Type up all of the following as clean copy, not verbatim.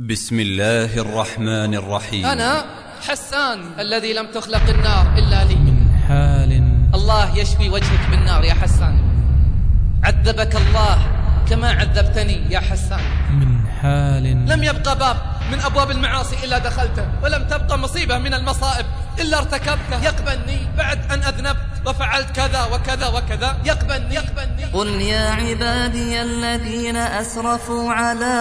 بسم الله الرحمن الرحيم. أنا حسان الذي لم تخلق النار إلا لي. من حال الله يشفي وجهك من النار يا حسان. عذبك الله كما عذبتني يا حسان. من حال لم يبقى باب من أبواب المعاصي إلا دخلته، ولم تبقى مصيبة من المصائب إلا ارتكبتها. يقبلني بعد أن أذنبت وفعلت كذا وكذا وكذا، يقبلني. قل يا عبادي الذين أسرفوا على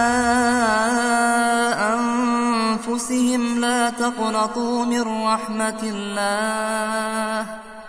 أنفسهم لا تقنطوا من رحمة الله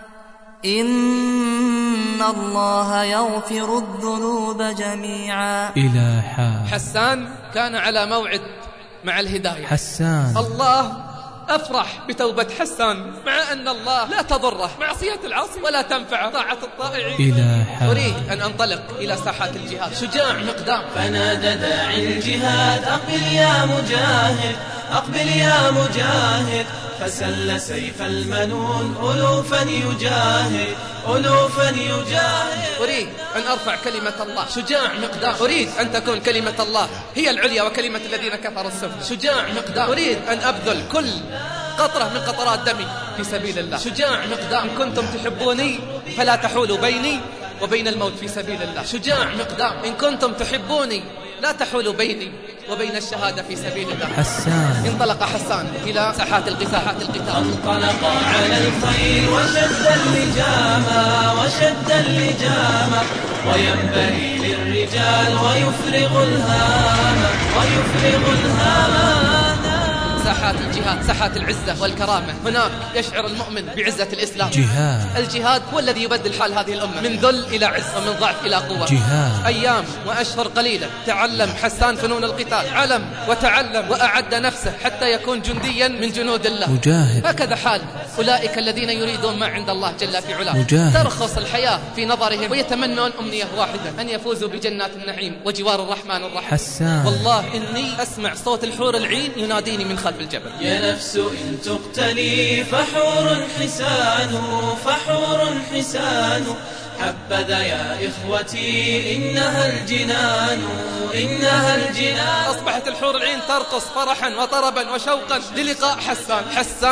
إن الله يغفر الذنوب جميعا. إلى حال حسان كان على موعد مع الهداية. حسان الله أفرح بتوبة حسان، مع أن الله لا تضره معصية العاصي ولا تنفع طاعة الطائعين. إلى حال أريد أن أنطلق إلى ساحات الجهاد. شجاع مقدام فنادى داعي الجهاد أقبل يا مجاهد، أقبل يا مجاهد، فسل سيف المنون ألوفا يجاهد، ألوفا يجاهد. أريد أن أرفع كلمة الله. شجاع مقدام. أريد أن تكون كلمة الله هي العليا وكلمة الذين كفروا السفلى. شجاع مقدام. أريد أن أبذل كل قطرة من قطرات دمي في سبيل الله. شجاع مقدام. إن كنتم تحبوني فلا تحولوا بيني وبين الموت في سبيل الله. شجاع مقدام. إن كنتم تحبوني لا تحولوا بيني وبين الشهادة في سبيل الله. حسان انطلق حسان إلى ساحات القتال. انطلق على الخير وشد اللجام، وشد اللجام، وينبغي للرجال ويفرغ الهام، ويفرغ الهام. ساحات الجهاد، ساحات العزة والكرامة. هناك يشعر المؤمن بعزة الإسلام. جهاد. الجهاد هو الذي يبدل حال هذه الأمة من ذل إلى عز ومن ضعف إلى قوة. جهاد. أيام وأشهر قليلة تعلم حسان فنون القتال، علم وتعلم وأعد نفسه حتى يكون جنديا من جنود الله. مجاهد. هكذا حال أولئك الذين يريدون ما عند الله جل في علاه. مجاهد. ترخص الحياة في نظرهم ويتمنون أمنية واحدة، أن يفوزوا بجنات النعيم وجوار الرحمن الرحيم. حسان والله إني أسمع صوت الحور العين يناديني من خلف الجبل. يا نفس إن تقتلي فحور حسان، فحور حسان، حبذا يا إخوتي إنها الجنان، إنها الجنان. أصبحت الحور العين ترقص فرحا وطربا وشوقا للقاء حسان.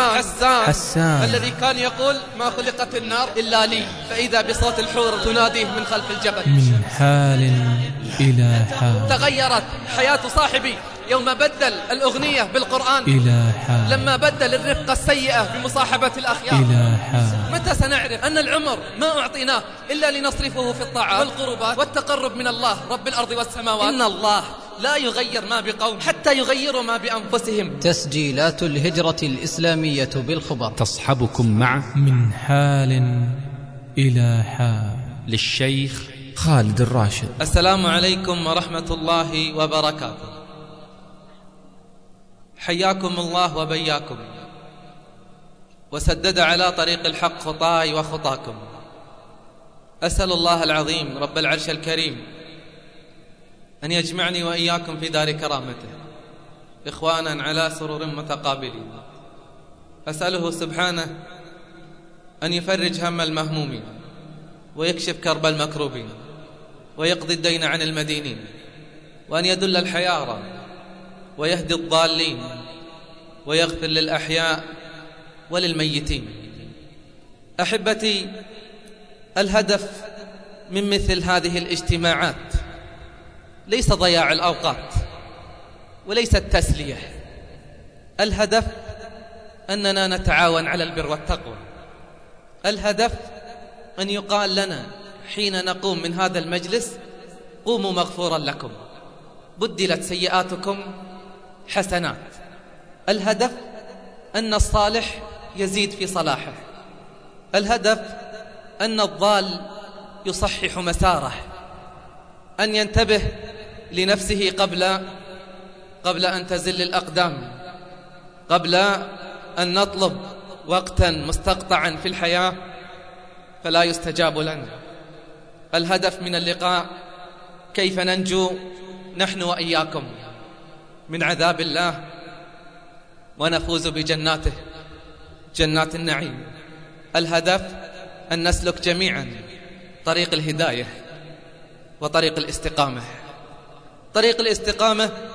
حسان الذي كان يقول ما خلقت النار إلا لي، فإذا بصوت الحور تناديه من خلف الجبل. من حال إلى حال تغيرت حياة صاحبي يوم بدل الأغنية بالقرآن، إلى حال لما بدل الرفقة السيئة بمصاحبة الأخيار. إلى حال متى سنعرف أن العمر ما أعطيناه إلا لنصرفه في الطاعات والقربات والتقرب من الله رب الأرض والسماوات؟ إن الله لا يغير ما بقوم حتى يغيروا ما بأنفسهم. تسجيلات الهجرة الإسلامية بالخبر تصحبكم مع من حال إلى حال للشيخ خالد الراشد. السلام عليكم ورحمة الله وبركاته. حياكم الله وبياكم، وسدد على طريق الحق خطاي وخطاكم. أسأل الله العظيم رب العرش الكريم أن يجمعني وإياكم في دار كرامته إخوانا على سرور متقابلين. أسأله سبحانه أن يفرج هم المهمومين، ويكشف كرب المكروبين، ويقضي الدين عن المدينين، وأن يدل الحيارى ويهدي الضالين، ويغفر للأحياء وللميتين. أحبتي، الهدف من مثل هذه الاجتماعات ليس ضياع الأوقات وليس التسلية. الهدف أننا نتعاون على البر والتقوى. الهدف أن يقال لنا حين نقوم من هذا المجلس قوموا مغفورا لكم، بدلت سيئاتكم حسنات. الهدف أن الصالح يزيد في صلاحه. الهدف أن الضال يصحح مساره، أن ينتبه لنفسه قبل أن تزل الأقدام، قبل أن نطلب وقتا مستقطعا في الحياة فلا يستجاب لنا. الهدف من اللقاء كيف ننجو نحن وإياكم من عذاب الله ونفوز بجناته، جنات النعيم. الهدف أن نسلك جميعا طريق الهداية وطريق الاستقامة. طريق الاستقامة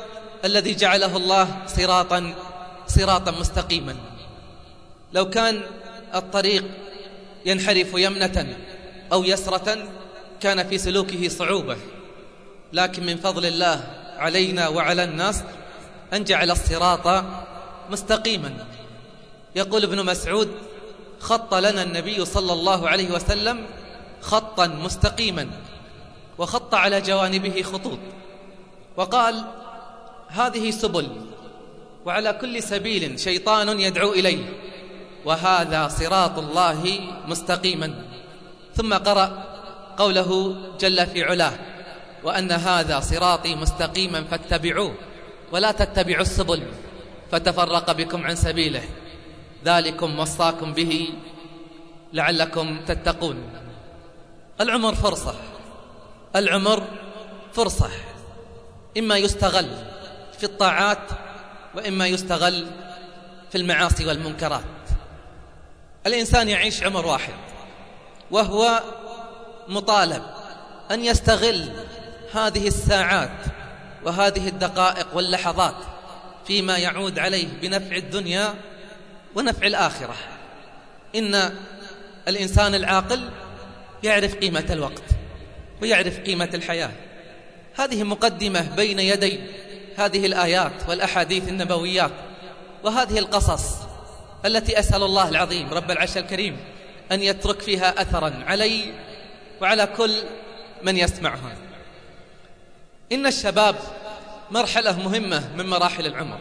الذي جعله الله صراطا مستقيما. لو كان الطريق ينحرف يمنة أو يسرة كان في سلوكه صعوبة، لكن من فضل الله علينا وعلى الناس أن جعل الصراط مستقيما. يقول ابن مسعود: خط لنا النبي صلى الله عليه وسلم خطا مستقيما، وخط على جوانبه خطوط، وقال: هذه سبل، وعلى كل سبيل شيطان يدعو إليه، وهذا صراط الله مستقيما. ثم قرأ قوله جل في علاه: وأن هذا صراطي مستقيما فاتبعوه ولا تتبعوا السبل فتفرق بكم عن سبيله ذلكم وصاكم به لعلكم تتقون. العمر فرصة، العمر فرصة، إما يستغل في الطاعات وإما يستغل في المعاصي والمنكرات. الإنسان يعيش عمر واحد، وهو مطالب أن يستغل هذه الساعات وهذه الدقائق واللحظات فيما يعود عليه بنفع الدنيا ونفع الآخرة. إن الإنسان العاقل يعرف قيمة الوقت ويعرف قيمة الحياة. هذه مقدمة بين يدي هذه الآيات والأحاديث النبويات وهذه القصص التي أسأل الله العظيم رب العرش الكريم أن يترك فيها أثرا علي وعلى كل من يسمعها. إن الشباب مرحلة مهمة من مراحل العمر،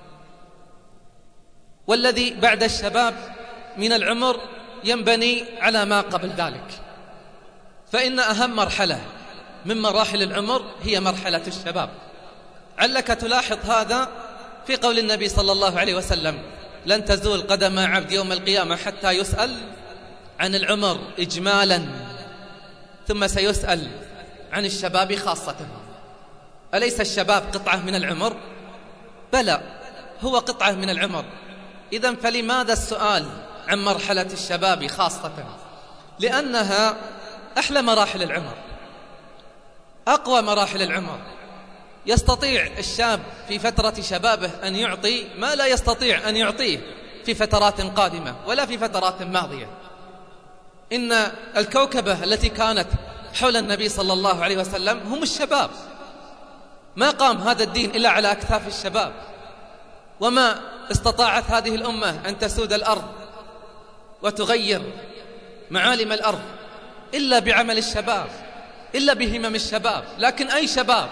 والذي بعد الشباب من العمر ينبني على ما قبل ذلك، فإن أهم مرحلة من مراحل العمر هي مرحلة الشباب. علك تلاحظ هذا في قول النبي صلى الله عليه وسلم: لن تزول قدم عبد يوم القيامة حتى يسأل عن العمر إجمالا ثم سيسأل عن الشباب خاصة. أليس الشباب قطعة من العمر؟ بلى، هو قطعة من العمر. إذن فلماذا السؤال عن مرحلة الشباب خاصة؟ لأنها أحلى مراحل العمر، أقوى مراحل العمر. يستطيع الشاب في فترة شبابه أن يعطي ما لا يستطيع أن يعطيه في فترات قادمة ولا في فترات ماضية. إن الكوكبة التي كانت حول النبي صلى الله عليه وسلم هم الشباب. ما قام هذا الدين إلا على أكتاف الشباب، وما استطاعت هذه الأمة أن تسود الأرض وتغير معالم الأرض إلا بعمل الشباب، إلا بهمم الشباب. لكن أي شباب؟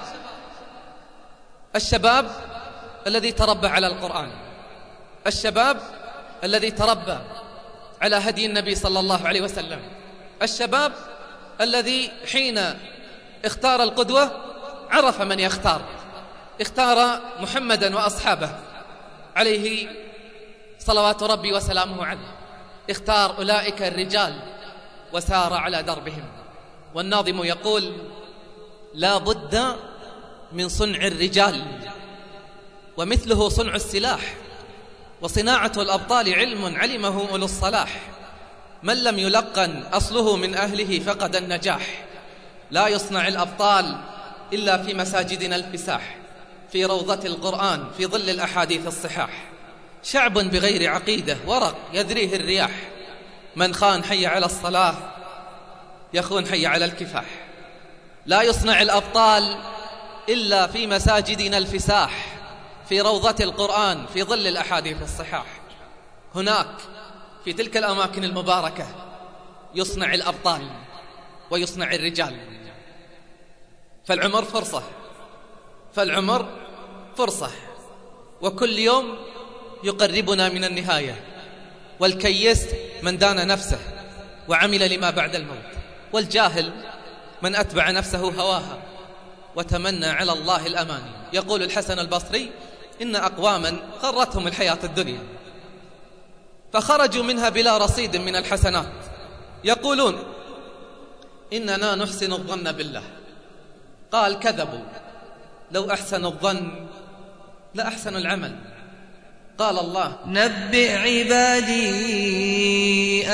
الشباب الذي تربى على القرآن، الشباب الذي تربى على هدي النبي صلى الله عليه وسلم، الشباب الذي حين اختار القدوة عرف من يختار، اختار محمدا وأصحابه عليه صلوات ربي وسلامه عليه، اختار أولئك الرجال وسار على دربهم. والناظم يقول: لا بد من صنع الرجال ومثله صنع السلاح، وصناعة الأبطال علم علمه أولو الصلاح، من لم يلقن أصله من أهله فقد النجاح، لا يصنع الأبطال إلا في مساجدنا الفساح، في روضة القرآن في ظل الأحاديث الصحاح، شعب بغير عقيدة ورق يذريه الرياح، من خان حي على الصلاة يخون حي على الكفاح، لا يصنع الأبطال إلا في مساجدنا الفساح، في روضة القرآن في ظل الأحاديث الصحاح. هناك في تلك الأماكن المباركة يصنع الأبطال ويصنع الرجال. فالعمر فرصة، فالعمر فرصة، وكل يوم يقربنا من النهاية. والكيس من دان نفسه وعمل لما بعد الموت، والجاهل من أتبع نفسه هواها وتمنى على الله الأماني. يقول الحسن البصري: إن أقواما غرتهم الحياة الدنيا فخرجوا منها بلا رصيد من الحسنات، يقولون: إننا نحسن الظن بالله. قال: كذبوا، لو أحسنوا الظن لأحسن العمل. قال الله: نبئ عبادي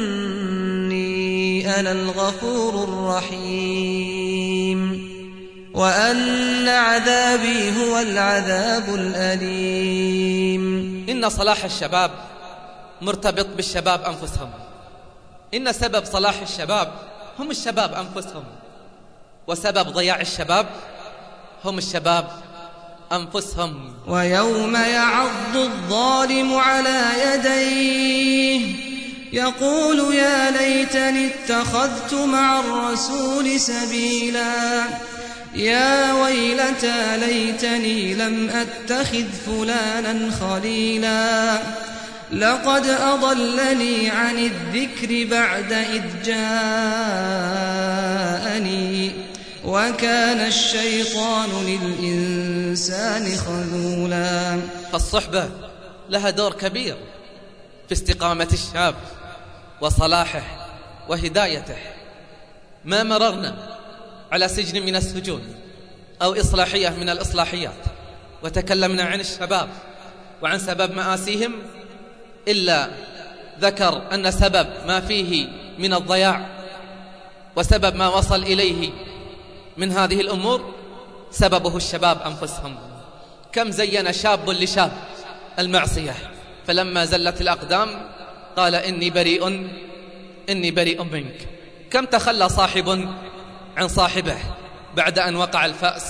أني أنا الغفور الرحيم وأن عذابي هو العذاب الأليم. إن صلاح الشباب مرتبط بالشباب أنفسهم. إن سبب صلاح الشباب هم الشباب أنفسهم، وسبب ضياع الشباب هم الشباب أنفسهم. ويوم يعض الظالم على يديه يقول يا ليتني اتخذت مع الرسول سبيلا يا ويلتى ليتني لم أتخذ فلانا خليلا لقد أضلني عن الذكر بعد إذ جاءني وكان الشيطان للإنسان خذولا. فالصحبة لها دور كبير في استقامة الشاب وصلاحه وهدايته. ما مررنا على سجن من السجون أو إصلاحية من الإصلاحيات وتكلمنا عن الشباب وعن سبب مآسيهم إلا ذكر أن سبب ما فيه من الضياع وسبب ما وصل إليه من هذه الأمور سببه الشباب أنفسهم. كم زين شاب لشاب المعصية فلما زلت الأقدام قال إني بريء منك. كم تخلى صاحب عن صاحبه بعد أن وقع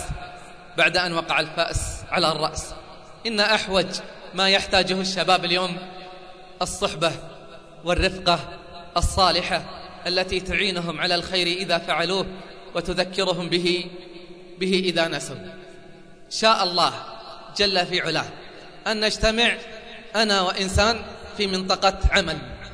الفأس على الرأس. إن أحوج ما يحتاجه الشباب اليوم الصحبة والرفقة الصالحة التي تعينهم على الخير إذا فعلوه وتذكرهم به إذا نسوا. شاء الله جل في علاه أن نجتمع أنا وإنسان في منطقة عمل،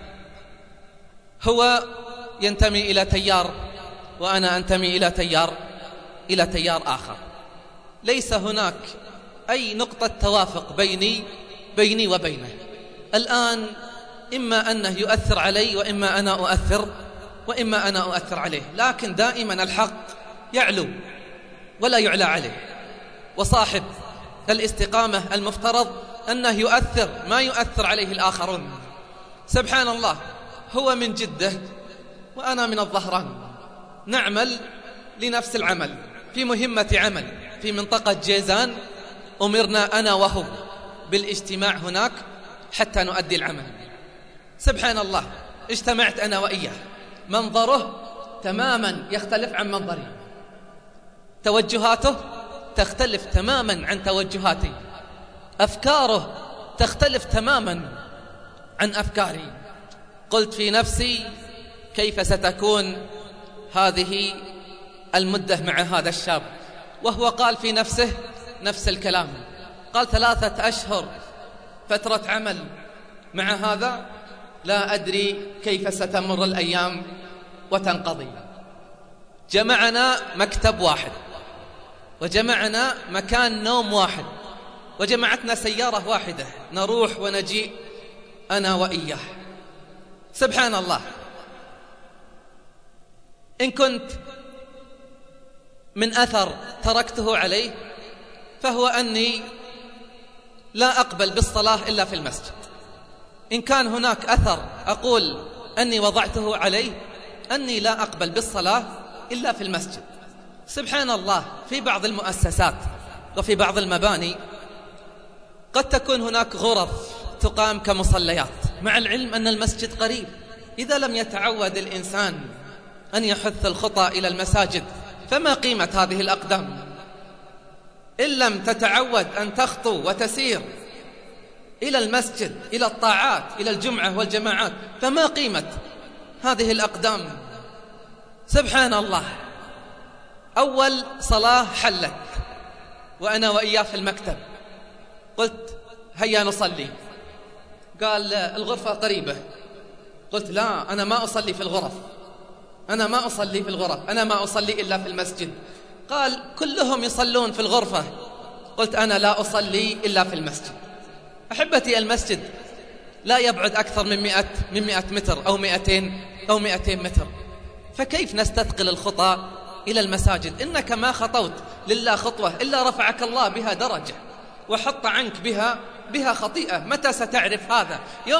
هو ينتمي إلى تيار وأنا أنتمي إلى تيار آخر. ليس هناك أي نقطة توافق بيني وبينه. الآن إما أنه يؤثر علي وإما أنا أؤثر عليه، لكن دائما الحق يعلو ولا يعلى عليه. وصاحب الاستقامة المفترض أنه يؤثر ما يؤثر عليه الآخرون. سبحان الله، هو من جدة وأنا من الظهران، نعمل لنفس العمل في مهمة عمل في منطقة جيزان. أمرنا أنا وهو بالاجتماع هناك حتى نؤدي العمل. سبحان الله، اجتمعت أنا وإياه، منظره تماما يختلف عن منظري، توجهاته تختلف تماما عن توجهاتي، أفكاره تختلف تماما عن أفكاري. قلت في نفسي كيف ستكون هذه المدة مع هذا الشاب، وهو قال في نفسه نفس الكلام. قال 3 أشهر فترة عمل مع هذا، لا أدري كيف ستمر الأيام وتنقضي. جمعنا مكتب واحد، وجمعنا مكان نوم واحد، وجمعتنا سيارة واحدة نروح ونجيء أنا وإياه. سبحان الله، إن كنت من أثر تركته عليه فهو أني لا أقبل بالصلاة إلا في المسجد. إن كان هناك أثر أقول أني وضعته عليه أني لا أقبل بالصلاة إلا في المسجد. سبحان الله، في بعض المؤسسات وفي بعض المباني قد تكون هناك غرف تقام كمصليات، مع العلم أن المسجد قريب. إذا لم يتعود الإنسان أن يحث الخطى إلى المساجد فما قيمة هذه الأقدام؟ إن لم تتعود أن تخطو وتسير إلى المسجد، إلى الطاعات، إلى الجمعة والجماعات، فما قيمة هذه الأقدام؟ سبحان الله، أول صلاة حلت وأنا وإياه في المكتب، قلت هيا نصلي. قال الغرفة قريبة. قلت لا، أنا ما أصلي في الغرف، أنا ما أصلي إلا في المسجد. قال كلهم يصلون في الغرفة. قلت أنا لا أصلي إلا في المسجد. أحبتي، المسجد لا يبعد أكثر من 100 متر أو 200 متر، فكيف نستثقل الخطى إلى المساجد؟ إنك ما خطوت لله خطوة إلا رفعك الله بها درجة وحط عنك بها خطيئة. متى ستعرف هذا؟ يوم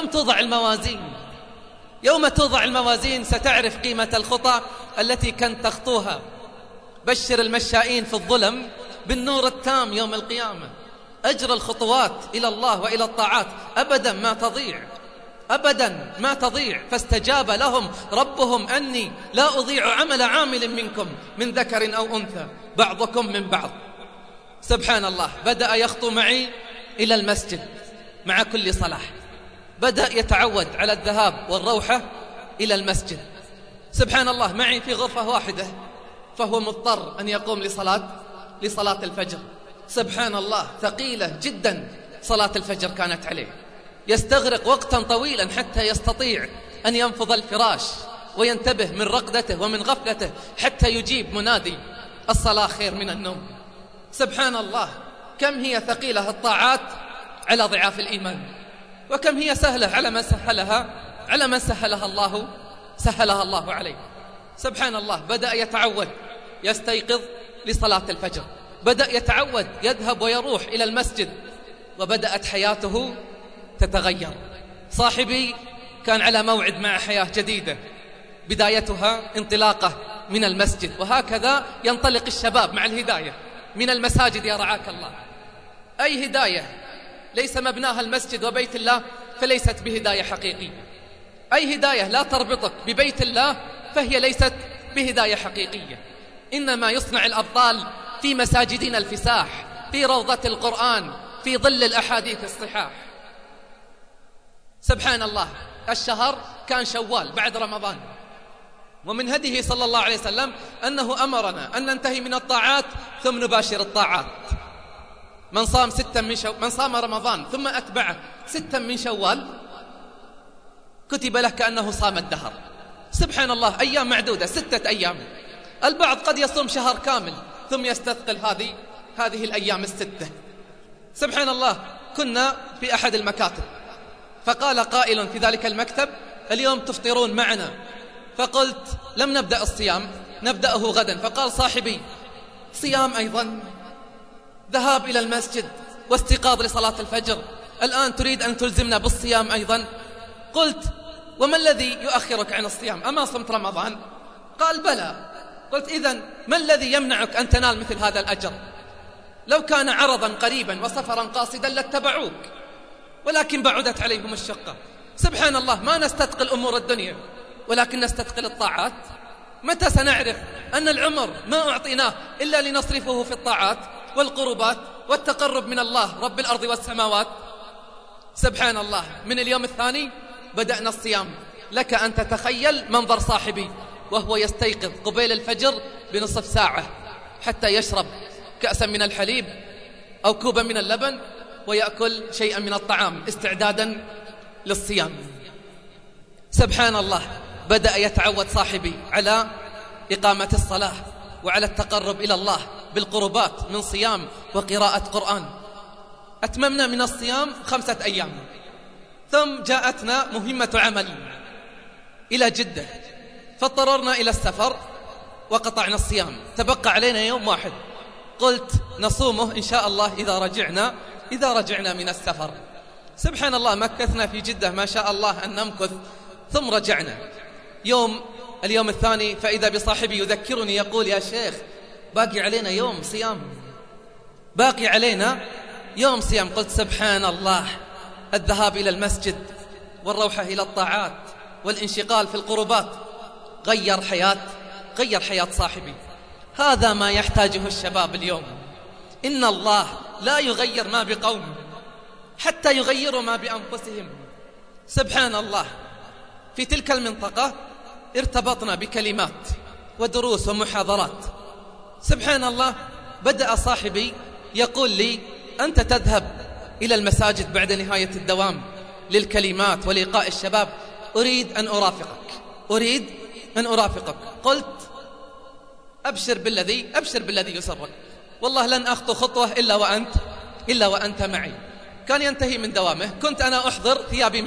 توضع الموازين ستعرف قيمة الخطى التي كنت تخطوها بشر المشائين في الظلم بالنور التام يوم القيامة. أجر الخطوات إلى الله وإلى الطاعات أبدا ما تضيع، أبدا ما تضيع. فاستجاب لهم ربهم أني لا أضيع عمل عامل منكم من ذكر أو أنثى بعضكم من بعض. سبحان الله، بدأ يخطو معي إلى المسجد مع كل صلاة، بدأ يتعود على الذهاب والروحة إلى المسجد. سبحان الله، معي في غرفة واحدة، فهو مضطر أن يقوم لصلاة الفجر. سبحان الله، ثقيلة جدا صلاة الفجر كانت عليه، يستغرق وقتا طويلا حتى يستطيع أن ينفض الفراش وينتبه من رقدته ومن غفلته حتى يجيب منادي الصلاة خير من النوم. سبحان الله، كم هي ثقيلة الطاعات على ضعاف الإيمان، وكم هي سهلة على من سهلها الله عليه. سبحان الله، بدأ يتعود يستيقظ لصلاة الفجر، بدأ يتعود يذهب ويروح إلى المسجد، وبدأت حياته تتغير. صاحبي كان على موعد مع حياة جديدة بدايتها انطلاقه من المسجد، وهكذا ينطلق الشباب مع الهداية من المساجد يا رعاك الله. أي هداية ليس مبناها المسجد وبيت الله فليست بهداية حقيقية، أي هداية لا تربطك ببيت الله فهي ليست بهداية حقيقية. إنما يصنع الأبطال في مساجدنا الفساح، في روضة القرآن، في ظل الأحاديث الصحاح. سبحان الله، الشهر كان شوال بعد رمضان، ومن هديه صلى الله عليه وسلم أنه أمرنا أن ننتهي من الطاعات ثم نباشر الطاعات. من صام رمضان ثم أتبعه 6 من شوال كتب له كأنه صام الدهر. سبحان الله، أيام معدودة، 6 أيام. البعض قد يصوم شهر كامل ثم يستثقل هذه الأيام 6. سبحان الله، كنا في أحد المكاتب فقال قائل في ذلك المكتب: اليوم تفطرون معنا. فقلت: لم نبدأ الصيام، نبدأه غدا. فقال صاحبي: صيام أيضا، ذهاب إلى المسجد واستيقاظ لصلاة الفجر، الآن تريد أن تلزمنا بالصيام أيضا؟ قلت: وما الذي يؤخرك عن الصيام؟ أما صمت رمضان؟ قال: بلى. قلت: إذن ما الذي يمنعك أن تنال مثل هذا الأجر؟ لو كان عرضا قريبا وسفرا قاصدا لاتبعوك، ولكن بعدت عليهم الشقة. سبحان الله، ما نستثقل أمور الدنيا ولكن نستثقل الطاعات. متى سنعرف أن العمر ما أعطيناه إلا لنصرفه في الطاعات والقربات والتقرب من الله رب الأرض والسماوات؟ سبحان الله، من اليوم الثاني بدأنا الصيام. لك أن تتخيل منظر صاحبي وهو يستيقظ قبيل الفجر بنصف ساعة حتى يشرب كأسا من الحليب أو كوبا من اللبن ويأكل شيئا من الطعام استعدادا للصيام. سبحان الله، بدأ يتعود صاحبي على إقامة الصلاة وعلى التقرب إلى الله بالقربات من صيام وقراءة قرآن. أتممنا من الصيام 5 أيام، ثم جاءتنا مهمة عمل إلى جدة، فاضطررنا إلى السفر وقطعنا الصيام. تبقى علينا يوم واحد، قلت نصومه إن شاء الله إذا رجعنا من السفر. سبحان الله، مكثنا في جدة ما شاء الله أن نمكث، ثم رجعنا. اليوم الثاني فإذا بصاحبي يذكرني يقول: يا شيخ، باقي علينا يوم صيام، باقي علينا يوم صيام. قلت: سبحان الله، الذهاب إلى المسجد والروحة إلى الطاعات والانشغال في القربات غير حياة صاحبي. هذا ما يحتاجه الشباب اليوم. إن الله لا يغير ما بقوم حتى يغيروا ما بأنفسهم. سبحان الله، في تلك المنطقة ارتبطنا بكلمات ودروس ومحاضرات. سبحان الله، بدأ صاحبي يقول لي: أنت تذهب إلى المساجد بعد نهاية الدوام للكلمات ولقاء الشباب، أريد أن أرافقك. قلت: أبشر بالذي يسرك، والله لن أخطو خطوة إلا وأنت معي. كان ينتهي من دوامه، كنت أنا أحضر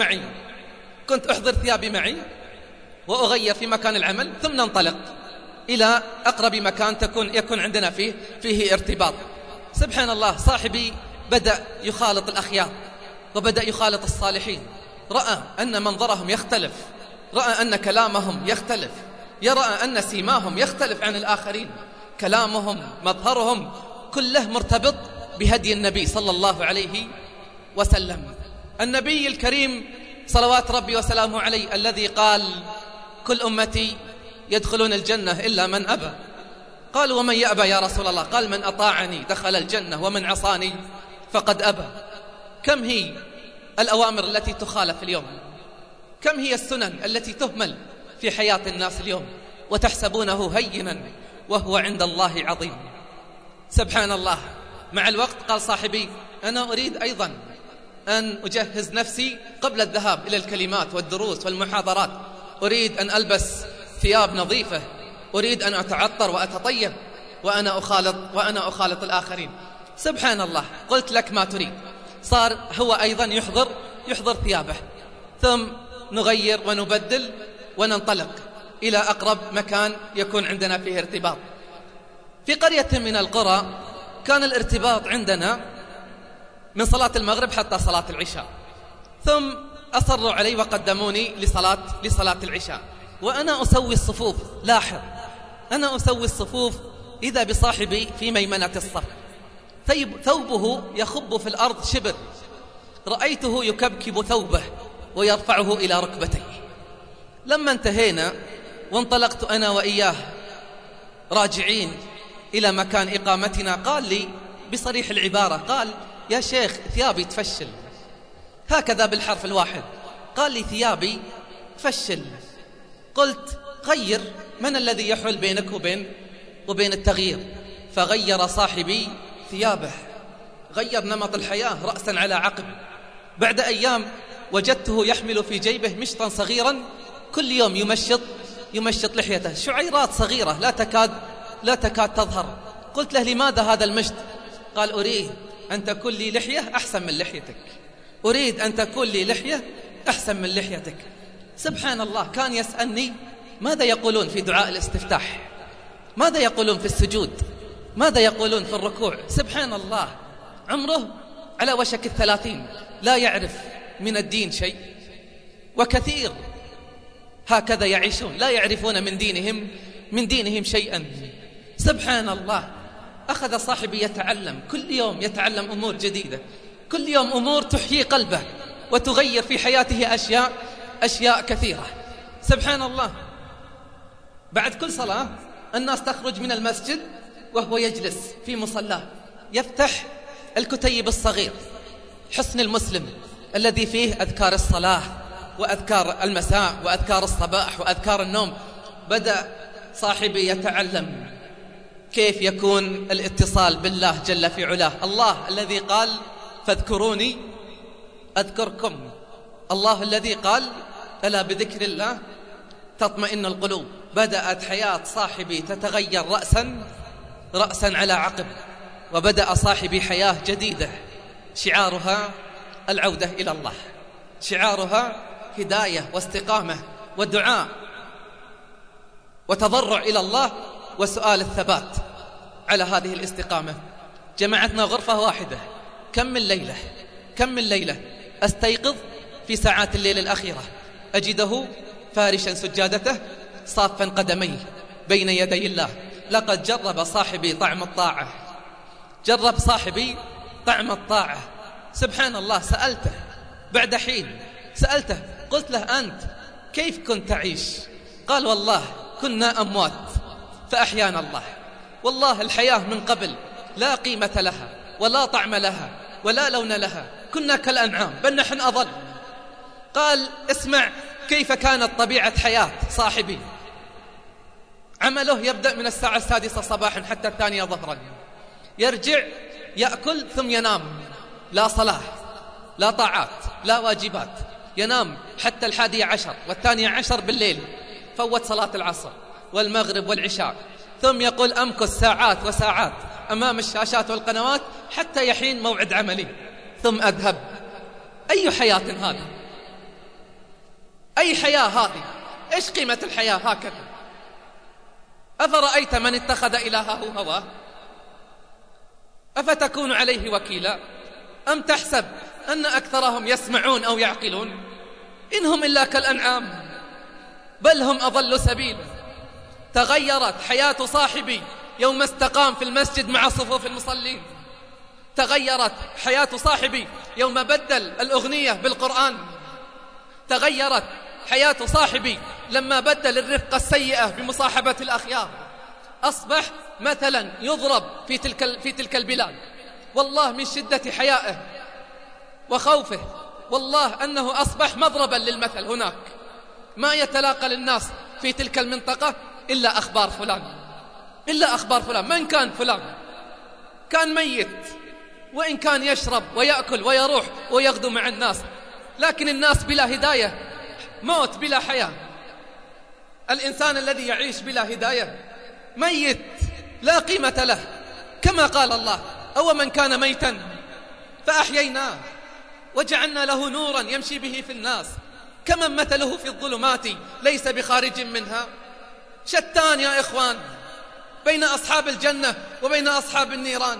ثيابي معي وأغير في مكان العمل، ثم ننطلق إلى أقرب مكان يكون عندنا فيه ارتباط. سبحان الله، صاحبي بدأ يخالط الأخيار وبدأ يخالط الصالحين، رأى أن منظرهم يختلف، رأى أن كلامهم يختلف، يرى أن سيماهم يختلف عن الآخرين. كلامهم، مظهرهم كله مرتبط بهدي النبي صلى الله عليه وسلم. النبي الكريم صلوات ربي وسلامه عليه الذي قال: كل أمتي يدخلون الجنة إلا من أبى. قالوا: ومن يأبى يا رسول الله؟ قال: من أطاعني دخل الجنة ومن عصاني فقد أبى. كم هي الأوامر التي تخالف اليوم؟ كم هي السنن التي تهمل في حياة الناس اليوم وتحسبونه هينا وهو عند الله عظيم؟ سبحان الله. مع الوقت قال صاحبي: أنا أريد أيضا أن أجهز نفسي قبل الذهاب إلى الكلمات والدروس والمحاضرات، أريد أن ألبس ثياب نظيفة، أريد أن أتعطر وأتطيب وأنا أخالط الآخرين. سبحان الله. قلت لك ما تريد. صار هو أيضا يحضر ثيابه، ثم نغير ونبدل وننطلق إلى أقرب مكان يكون عندنا فيه ارتباط. في قرية من القرى كان الارتباط عندنا من صلاة المغرب حتى صلاة العشاء، ثم أصروا علي وقدموني لصلاة العشاء، وأنا أسوي الصفوف. لاحظ، أنا أسوي الصفوف إذا بصاحبي في ميمنة الصف ثوبه يخب في الأرض شبر، رأيته يكبكب ثوبه ويرفعه إلى ركبتيه. لما انتهينا وانطلقت أنا وإياه راجعين إلى مكان إقامتنا، قال لي بصريح العبارة، قال: يا شيخ ثيابي تفشل. هكذا بالحرف الواحد قال لي: ثيابي تفشل. قلت: غير، من الذي يحول بينك وبين التغيير؟ فغير صاحبي ثيابه، غير نمط الحياة رأسا على عقب. بعد أيام وجدته يحمل في جيبه مشطا صغيرا، كل يوم يمشط لحيته، شعيرات صغيرة لا تكاد تظهر. قلت له: لماذا هذا المشط؟ قال: أريد أن تكون لي لحية أحسن من لحيتك، أريد أن تكون لي لحية أحسن من لحيتك. سبحان الله. كان يسألني: ماذا يقولون في دعاء الاستفتاح؟ ماذا يقولون في السجود؟ ماذا يقولون في الركوع؟ سبحان الله. عمره على وشك 30، لا يعرف من الدين شيء، وكثير هكذا يعيشون لا يعرفون من دينهم شيئا. سبحان الله. أخذ صاحبي يتعلم، كل يوم يتعلم أمور جديدة، كل يوم أمور تحيي قلبه وتغير في حياته أشياء كثيرة. سبحان الله. بعد كل صلاة الناس تخرج من المسجد وهو يجلس في مصلاه، يفتح الكتيب الصغير حصن المسلم الذي فيه أذكار الصلاة وأذكار المساء وأذكار الصباح وأذكار النوم. بدأ صاحبي يتعلم كيف يكون الاتصال بالله جل في علاه، الله الذي قال: فاذكروني أذكركم، الله الذي قال: ألا بذكر الله تطمئن القلوب. بدأت حياة صاحبي تتغير رأسا على عقب، وبدأ صاحبي حياة جديدة شعارها العودة إلى الله، شعارها هداية واستقامة ودعاء وتضرع إلى الله وسؤال الثبات على هذه الاستقامة. جمعتنا غرفة واحدة. كم من ليلة أستيقظ في ساعات الليل الأخيرة أجده فارشا سجادته صافا قدميه بين يدي الله. لقد جرب صاحبي طعم الطاعة. سبحان الله. سألته بعد حين، قلت له: أنت كيف كنت تعيش؟ قال: والله كنا أموات فأحيانا الله. والله الحياة من قبل لا قيمة لها ولا طعم لها ولا لون لها، كنا كالأنعام بل نحن أضل. قال: اسمع كيف كانت طبيعة حياة صاحبي. عمله يبدأ من الساعة 6 صباحا حتى 2 ظهرا، يرجع يأكل ثم ينام، لا صلاة لا طاعات لا واجبات، ينام حتى 11 و12 بالليل، فوت صلاة العصر والمغرب والعشاء، ثم يقول: أمكث ساعات وساعات أمام الشاشات والقنوات حتى يحين موعد عملي ثم أذهب. أي حياة هذه؟ أي حياة هذه؟ إيش قيمة الحياة هكذا؟ أفرأيت من اتخذ إلهه هواه؟ أفتكون عليه وكيلا؟ أم تحسب أن أكثرهم يسمعون أو يعقلون؟ إنهم إلا كالأنعام بل هم أضل سبيلا. تغيرت حياة صاحبي يوم استقام في المسجد مع صفوف المصلين. تغيرت حياة صاحبي يوم بدل الأغنية بالقرآن. تغيرت حياة صاحبي لما بدل الرفقة السيئة بمصاحبة الأخيار. أصبح مثلا يضرب في تلك البلاد، والله من شدة حيائه وخوفه، والله أنه أصبح مضربا للمثل. هناك ما يتلاقى للناس في تلك المنطقة إلا أخبار فلان، إلا أخبار فلان. من كان فلان؟ كان ميت، وإن كان يشرب ويأكل ويروح ويغدو مع الناس، لكن الناس بلا هداية، موت بلا حياة. الإنسان الذي يعيش بلا هداية ميت لا قيمة له، كما قال الله: أو من كان ميتا فأحييناه وجعلنا له نورا يمشي به في الناس كمن مثله في الظلمات ليس بخارج منها. شتان يا إخوان بين أصحاب الجنة وبين أصحاب النيران.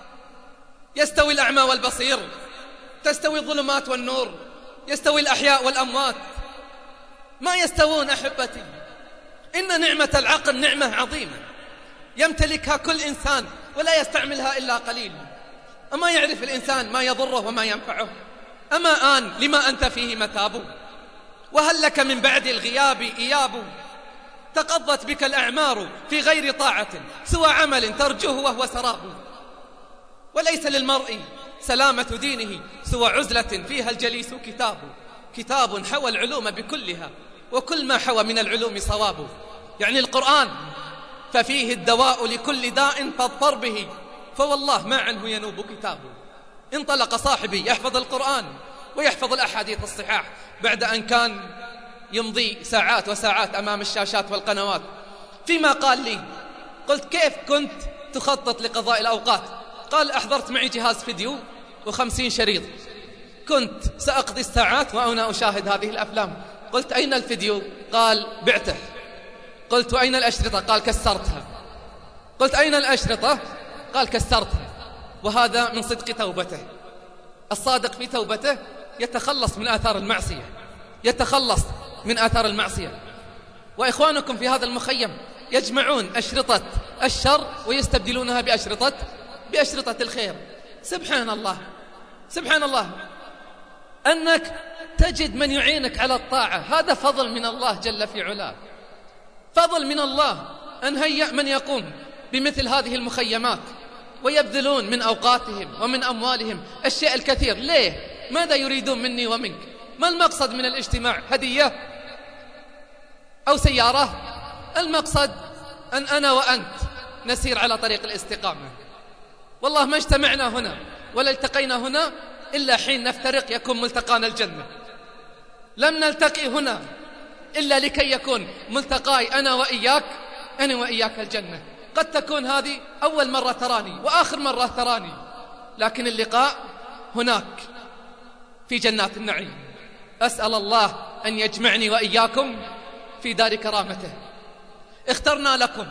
يستوي الأعمى والبصير؟ تستوي الظلمات والنور؟ يستوي الأحياء والأموات؟ ما يستوون أحبتي. إن نعمة العقل نعمة عظيمة يمتلكها كل إنسان ولا يستعملها إلا قليل. أما يعرف الإنسان ما يضره وما ينفعه؟ أما آن لما أنت فيه متاب، وهل لك من بعد الغياب إياب؟ تقضت بك الأعمار في غير طاعة سوى عمل ترجوه وهو سراب. وليس للمرء سلامة دينه سوى عزلة فيها الجليس كتاب حوى العلوم بكلها وكل ما حوى من العلوم صواب. يعني القرآن ففيه الدواء لكل داء فاضطر به، فوالله ما عنه ينوب كتابه. انطلق صاحبي يحفظ القرآن ويحفظ الأحاديث الصحاح بعد أن كان يمضي ساعات وساعات أمام الشاشات والقنوات. فيما قال لي قلت: كيف كنت تخطط لقضاء الأوقات؟ قال: أحضرت معي جهاز فيديو و50 شريط، كنت سأقضي الساعات وأنا أشاهد هذه الأفلام. قلت: أين الفيديو؟ قال: بعته. قلت: وأين الأشرطة؟ قال: كسرتها. قلت: أين الأشرطة؟ قال: كسرتها. وهذا من صدق توبته. الصادق في توبته يتخلص من آثار المعصية، يتخلص من آثار المعصية. وإخوانكم في هذا المخيم يجمعون أشرطة الشر ويستبدلونها بأشرطة الخير. سبحان الله، سبحان الله، أنك تجد من يعينك على الطاعة. هذا فضل من الله جل في علاه، فضل من الله أن هيأ من يقوم بمثل هذه المخيمات ويبذلون من أوقاتهم ومن أموالهم الشيء الكثير. ليه؟ ماذا يريدون مني ومنك؟ ما المقصد من الاجتماع؟ هدية أو سيارة؟ المقصد أن أنا وأنت نسير على طريق الاستقامة. والله ما اجتمعنا هنا ولا التقينا هنا إلا حين نفترق يكون ملتقانا الجنة. لم نلتقي هنا إلا لكي يكون ملتقاي أنا وإياك الجنة. قد تكون هذه أول مرة تراني وآخر مرة تراني، لكن اللقاء هناك في جنات النعيم. أسأل الله أن يجمعني وإياكم في دار كرامته. اخترنا لكم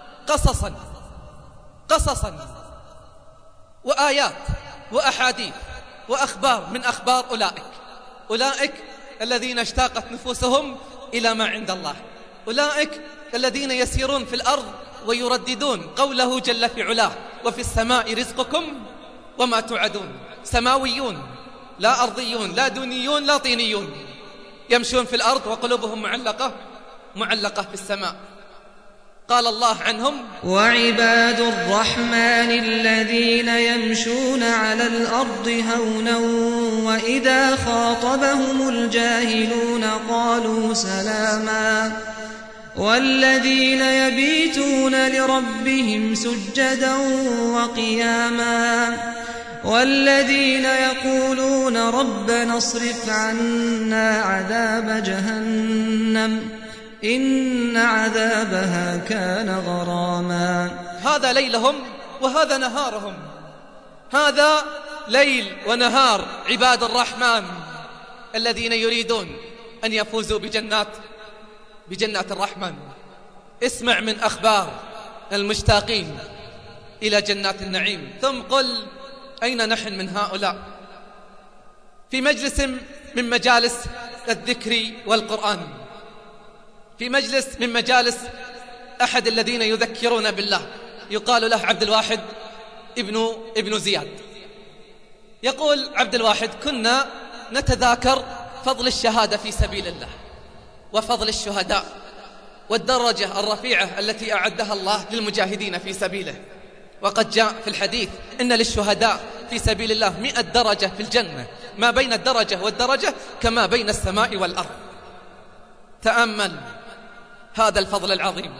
قصصا وآيات وأحاديث وأخبار من أخبار أولئك الذين اشتاقت نفوسهم إلى ما عند الله، أولئك الذين يسيرون في الأرض ويرددون قوله جل في علاه: وفي السماء رزقكم وما توعدون. سماويون لا أرضيون، لا دونيون لا طينيون، يمشون في الأرض وقلوبهم معلقة في السماء. قال الله عنهم: وعباد الرحمن الذين يمشون على الأرض هونا وإذا خاطبهم الجاهلون قالوا سلاما والذين يبيتون لربهم سجدا وقياما والذين يقولون ربنا اصرف عنا عذاب جهنم إن عذابها كان غراما. هذا ليلهم وهذا نهارهم، هذا ليل ونهار عباد الرحمن الذين يريدون أن يفوزوا بجنات الرحمن. اسمع من أخبار المشتاقين إلى جنات النعيم، ثم قل أين نحن من هؤلاء. في مجلس من مجالس الذكر والقرآن، في مجلس من مجالس أحد الذين يذكرون بالله، يقال له عبد الواحد ابن زياد. يقول عبد الواحد: كنا نتذاكر فضل الشهادة في سبيل الله وفضل الشهداء والدرجة الرفيعة التي أعدها الله للمجاهدين في سبيله. وقد جاء في الحديث إن للشهداء في سبيل الله 100 درجة في الجنة، ما بين الدرجة والدرجة كما بين السماء والأرض. تأمل هذا الفضل العظيم.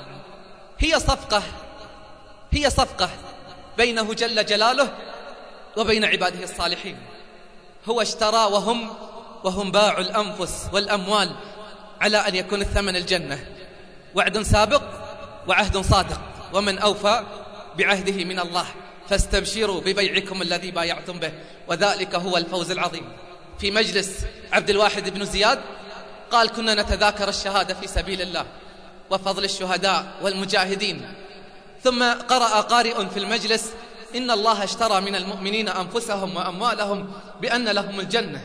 هي صفقة بينه جل جلاله وبين عباده الصالحين. هو اشترى وهم باعوا الأنفس والأموال على أن يكون الثمن الجنة. وعد سابق وعهد صادق، ومن أوفى بعهده من الله، فاستبشروا ببيعكم الذي بايعتم به، وذلك هو الفوز العظيم. في مجلس عبد الواحد بن زياد قال: كنا نتذاكر الشهادة في سبيل الله وفضل الشهداء والمجاهدين، ثم قرأ قارئ في المجلس: إن الله اشترى من المؤمنين أنفسهم وأموالهم بأن لهم الجنة.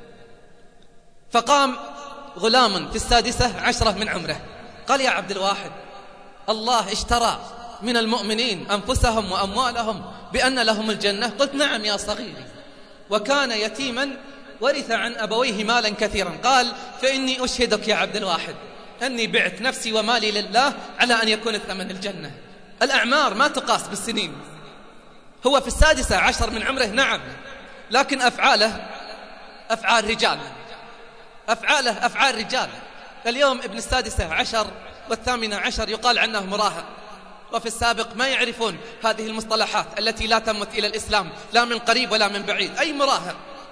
فقام غلام في 16 من عمره قال: يا عبد الواحد، الله اشترى من المؤمنين أنفسهم وأموالهم بأن لهم الجنة؟ قلت: نعم يا صغيري. وكان يتيما ورث عن أبويه مالا كثيرا. قال: فإني أشهدك يا عبد الواحد أني بعت نفسي ومالي لله على أن يكون الثمن الجنة. الأعمار ما تقاس بالسنين. هو في 16 من عمره، نعم، لكن أفعاله أفعال رجال، أفعال رجال. اليوم ابن 16 و18 يقال عنه مراهق، وفي السابق ما يعرفون هذه المصطلحات التي لا تمت إلى الإسلام لا من قريب ولا من بعيد. أي مراهق؟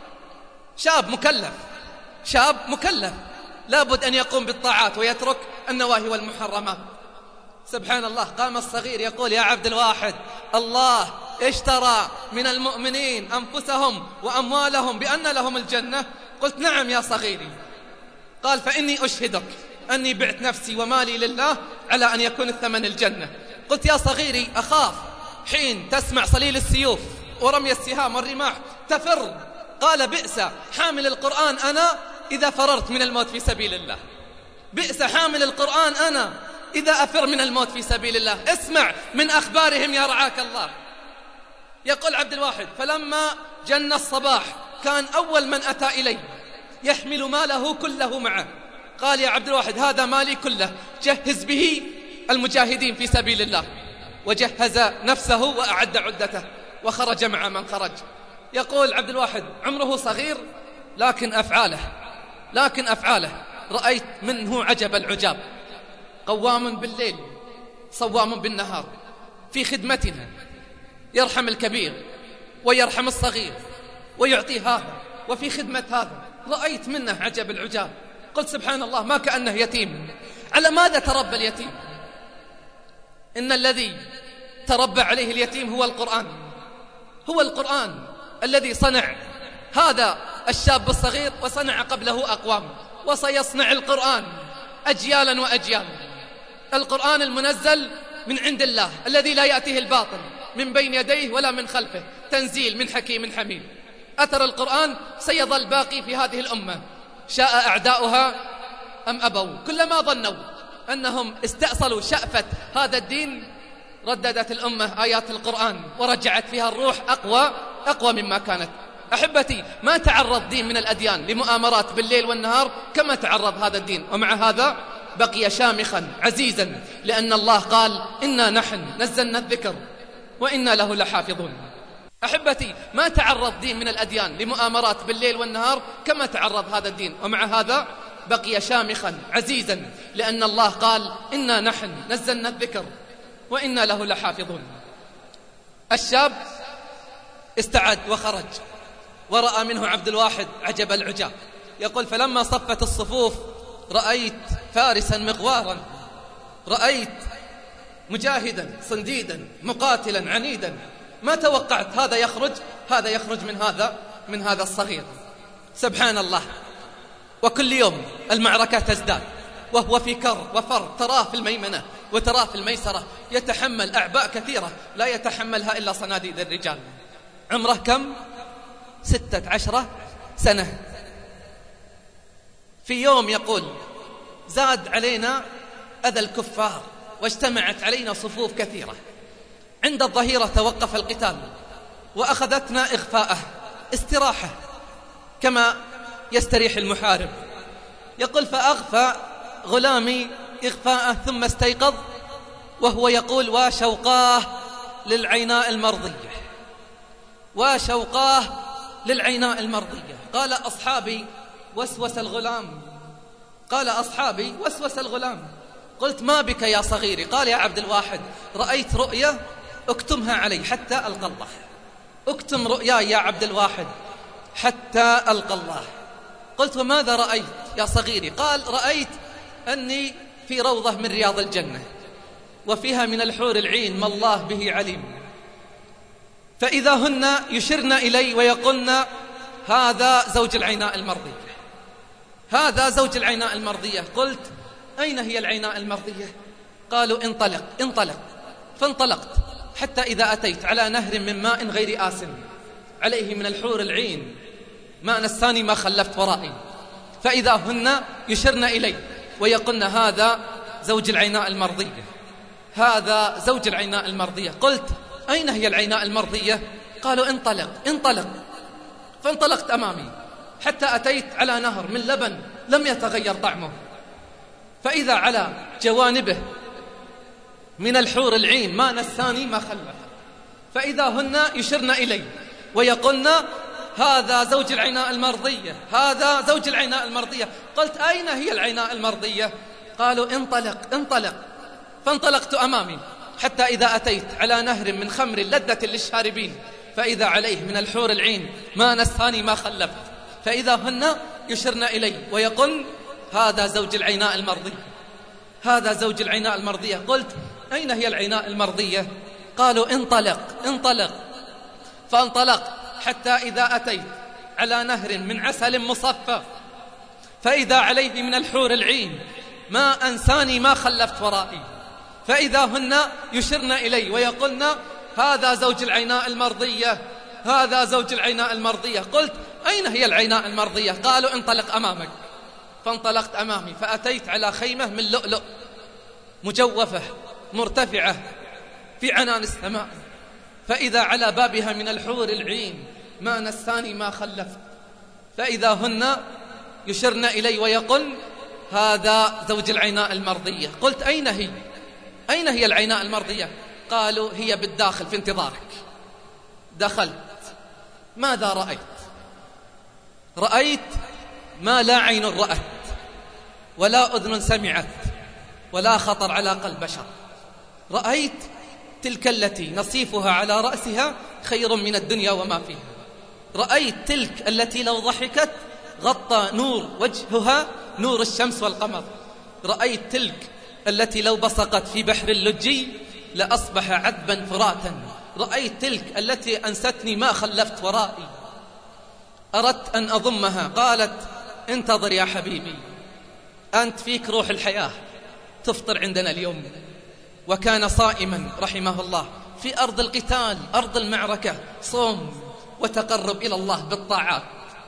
شاب مكلف لابد أن يقوم بالطاعات ويترك النواهي والمحرمات. سبحان الله. قام الصغير يقول: يا عبد الواحد، الله اشترى من المؤمنين أنفسهم وأموالهم بأن لهم الجنة. قلت: نعم يا صغيري. قال: فإني أشهدك أني بعت نفسي ومالي لله على أن يكون الثمن الجنة. قلت: يا صغيري، أخاف حين تسمع صليل السيوف ورمي السهام والرماح تفر. قال: بئس حامل القرآن أنا إذا فررت من الموت في سبيل الله. بئس حامل القرآن أنا إذا أفر من الموت في سبيل الله. اسمع من أخبارهم يا رعاك الله. يقول عبد الواحد: فلما جن الصباح كان أول من أتى إلي يحمل ماله كله معه. قال: يا عبد الواحد، هذا مالي كله، جهز به المجاهدين في سبيل الله. وجهز نفسه وأعد عدته وخرج مع من خرج. يقول عبد الواحد: عمره صغير لكن أفعاله رأيت منه عجب العجاب. قوام بالليل صوام بالنهار في خدمتنا، يرحم الكبير ويرحم الصغير ويعطي هذا وفي خدمة هذا. رأيت منه عجب العجاب. قلت: سبحان الله، ما كأنه يتيم. على ماذا تربى اليتيم؟ إن الذي تربى عليه اليتيم هو القرآن الذي صنع هذا الشاب الصغير وصنع قبله أقوام، وسيصنع القرآن أجيالا وأجيالا. القرآن المنزل من عند الله الذي لا يأتيه الباطل من بين يديه ولا من خلفه، تنزيل من حكيم حميد. أثر القرآن سيظل باقي في هذه الأمة، شاء أعداؤها أم أبوا. كلما ظنوا أنهم استأصلوا شأفة هذا الدين رددت الأمة آيات القرآن ورجعت فيها الروح أقوى مما كانت. أحبتي، ما تعرض دين من الأديان لمؤامرات بالليل والنهار كما تعرض هذا الدين، ومع هذا بقي شامخا عزيزا، لأن الله قال: إنا نحن نزلنا الذكر وإنا له لحافظون. أحبتي، ما تعرض دين من الأديان لمؤامرات بالليل والنهار كما تعرض هذا الدين، ومع هذا بقي شامخا عزيزا، لأن الله قال: إنا نحن نزلنا الذكر وإنا له لحافظون. الشاب استعد وخرج، ورأى منه عبد الواحد عجب العجاب. يقول: فلما صفت الصفوف رأيت فارسا مغوارا، رأيت مجاهدا صنديدا مقاتلا عنيدا. ما توقعت هذا يخرج من هذا الصغير. سبحان الله. وكل يوم المعركة تزداد، وهو في كر وفر، تراه في الميمنة وتراه في الميسرة، يتحمل أعباء كثيرة لا يتحملها إلا صناديد الرجال. عمره كم؟ 16 سنة. في يوم يقول: زاد علينا أذى الكفار واجتمعت علينا صفوف كثيرة. عند الظهيرة توقف القتال وأخذتنا إغفاءه، استراحة كما يستريح المحارب. يقول فأغفى غلامي إغفاءه ثم استيقظ وهو يقول وشوقاه للعيناء المرضية، وشوقاه للعيناء المرضية. قال أصحابي وسوس الغلام، قال أصحابي وسوس الغلام. قلت ما بك يا صغيري؟ قال يا عبد الواحد رأيت رؤيا اكتمها علي حتى ألقى الله. اكتم رؤياي يا عبد الواحد حتى ألقى الله. قلت وماذا رأيت يا صغيري؟ قال رأيت أني في روضة من رياض الجنة وفيها من الحور العين ما الله به عليم، فإذا هن يشرن إلي ويقولن هذا زوج العيناء المرضية، هذا زوج العيناء المرضية. قلت أين هي العيناء المرضية؟ قالوا انطلق انطلق. فانطلقت حتى إذا أتيت على نهر من ماء غير آسن عليه من الحور العين ما نساني ما خلفت ورائي، فإذا هن يشرن إلي ويقولن هذا زوج العيناء المرضية، هذا زوج العيناء المرضية. قلت أين هي العيناء المرضية؟ قالوا انطلق انطلق. فانطلقت أمامي حتى أتيت على نهر من لبن لم يتغير طعمه، فإذا على جوانبه من الحور العين ما نساني ما خلف، فإذا هن يشرن إلي ويقولن هذا زوج العيناء المرضية، هذا زوج العيناء المرضية. قلت أين هي العيناء المرضية؟ قالوا انطلق انطلق. فانطلقت أمامي حتى إذا أتيت على نهر من خمر لذة للشاربين، فإذا عليه من الحور العين ما نساني ما خلفت، فإذا هن يشرن إلي ويقولن هذا زوج العيناء المرضية، هذا زوج العيناء المرضية. قلت أين هي العيناء المرضية؟ قالوا انطلق انطلق. فانطلقت حتى إذا أتيت على نهر من عسل مصفى، فإذا عليه من الحور العين ما أنساني ما خلفت ورائي، فإذا هن يشرن إلي ويقولن هذا زوج العيناء المرضية، هذا زوج العيناء المرضية. قلت أين هي العيناء المرضية؟ قالوا انطلق أمامك. فانطلقت أمامي فأتيت على خيمة من لؤلؤ مجوفة مرتفعة في عنان السماء، فإذا على بابها من الحور العين ما نساني ما خلفت، فإذا هن يشرن إلي ويقولن هذا زوج العيناء المرضية. قلت أين هي؟ أين هي العيناء المرضية؟ قالوا هي بالداخل في انتظارك. دخلت. ماذا رأيت؟ رأيت ما لا عين رأت ولا أذن سمعت ولا خطر على قلب بشر. رأيت تلك التي نصيفها على رأسها خير من الدنيا وما فيها. رأيت تلك التي لو ضحكت غطى نور وجهها نور الشمس والقمر. رأيت تلك التي لو بصقت في بحر اللجي لأصبح عذبا فراتا. رأيت تلك التي أنستني ما خلفت ورائي. أردت أن أضمها، قالت انتظر يا حبيبي، أنت فيك روح الحياة، تفطر عندنا اليوم. وكان صائما رحمه الله في أرض القتال، أرض المعركة، صوم وتقرب إلى الله بالطاعات.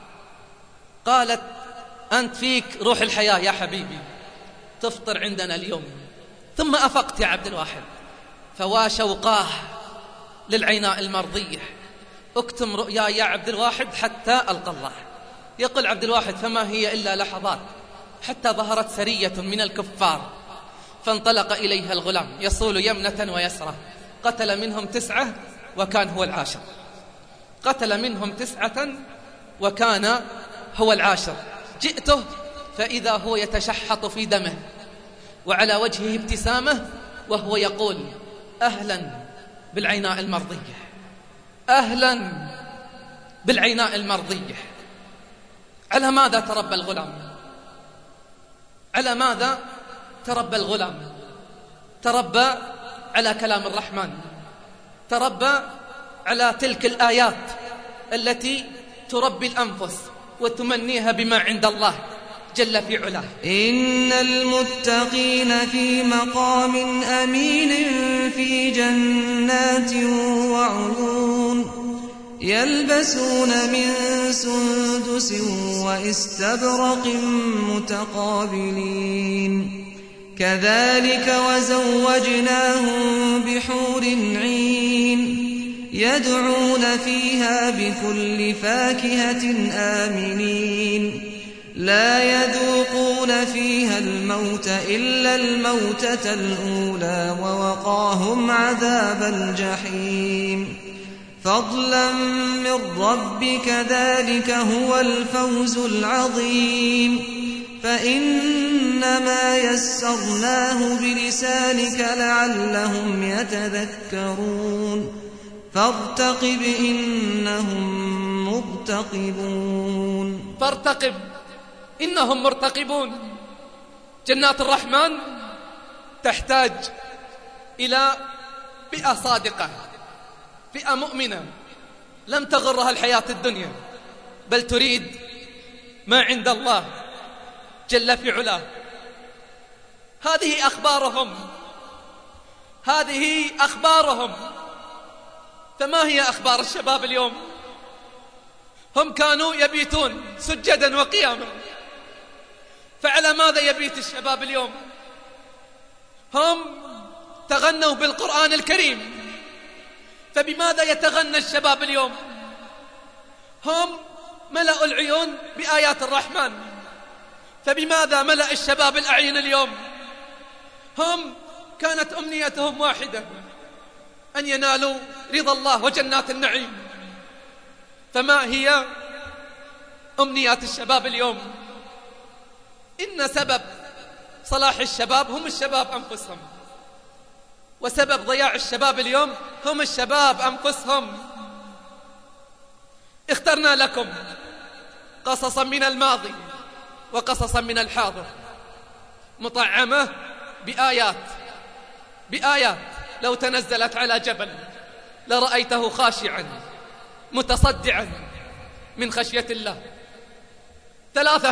قالت أنت فيك روح الحياة يا حبيبي، تفطر عندنا اليوم. ثم أفقت يا عبد الواحد، فوا شوقاه للعيناء المرضية. اكتم رؤيا يا عبد الواحد حتى ألقى الله. يقول عبد الواحد فما هي إلا لحظات حتى ظهرت سرية من الكفار، فانطلق إليها الغلام يصول يمنة ويسرة، قتل منهم 9 وكان هو العاشر. قتل منهم 9 وكان هو العاشر. جئته فإذا هو يتشحط في دمه وعلى وجهه ابتسامة وهو يقول أهلا بالعيناء المرضية، أهلا بالعيناء المرضية. على ماذا تربى الغلام؟ على ماذا تربى الغلام؟ تربى على كلام الرحمن، تربى على تلك الآيات التي تربي الأنفس وتمنيها بما عند الله جل في علاه. إن المتقين في مقام أمين في جنات وعيون يلبسون من سندس واستبرق متقابلين كذلك وزوجناهم بحور عين يدعون فيها بكل فاكهة آمنين لا يذوقون فيها الموت إلا الموتة الأولى ووقاهم عذاب الجحيم فضلا من ربك ذلك هو الفوز العظيم فإنما يسرناه بلسانك لعلهم يتذكرون فارتقب إنهم مرتقبون فارتقب إنهم مرتقبون. جنات الرحمن تحتاج إلى فئة صادقة، فئة مؤمنة لم تغرها الحياة الدنيا بل تريد ما عند الله جل في علاه. هذه أخبارهم. فما هي أخبار الشباب اليوم؟ هم كانوا يبيتون سجدا وقياما، فعلى ماذا يبيت الشباب اليوم؟ هم تغنوا بالقرآن الكريم، فبماذا يتغنى الشباب اليوم؟ هم ملأوا العيون بآيات الرحمن، فبماذا ملأ الشباب الأعين اليوم؟ هم كانت أمنيتهم واحدة، أن ينالوا رضا الله وجنات النعيم. فما هي أمنيات الشباب اليوم؟ إن سبب صلاح الشباب هم الشباب أنفسهم، وسبب ضياع الشباب اليوم هم الشباب أنفسهم. اخترنا لكم قصصا من الماضي وقصصا من الحاضر مطعمة بآيات لو تنزلت على جبل لرأيته خاشعا متصدعا من خشية الله. ثلاثة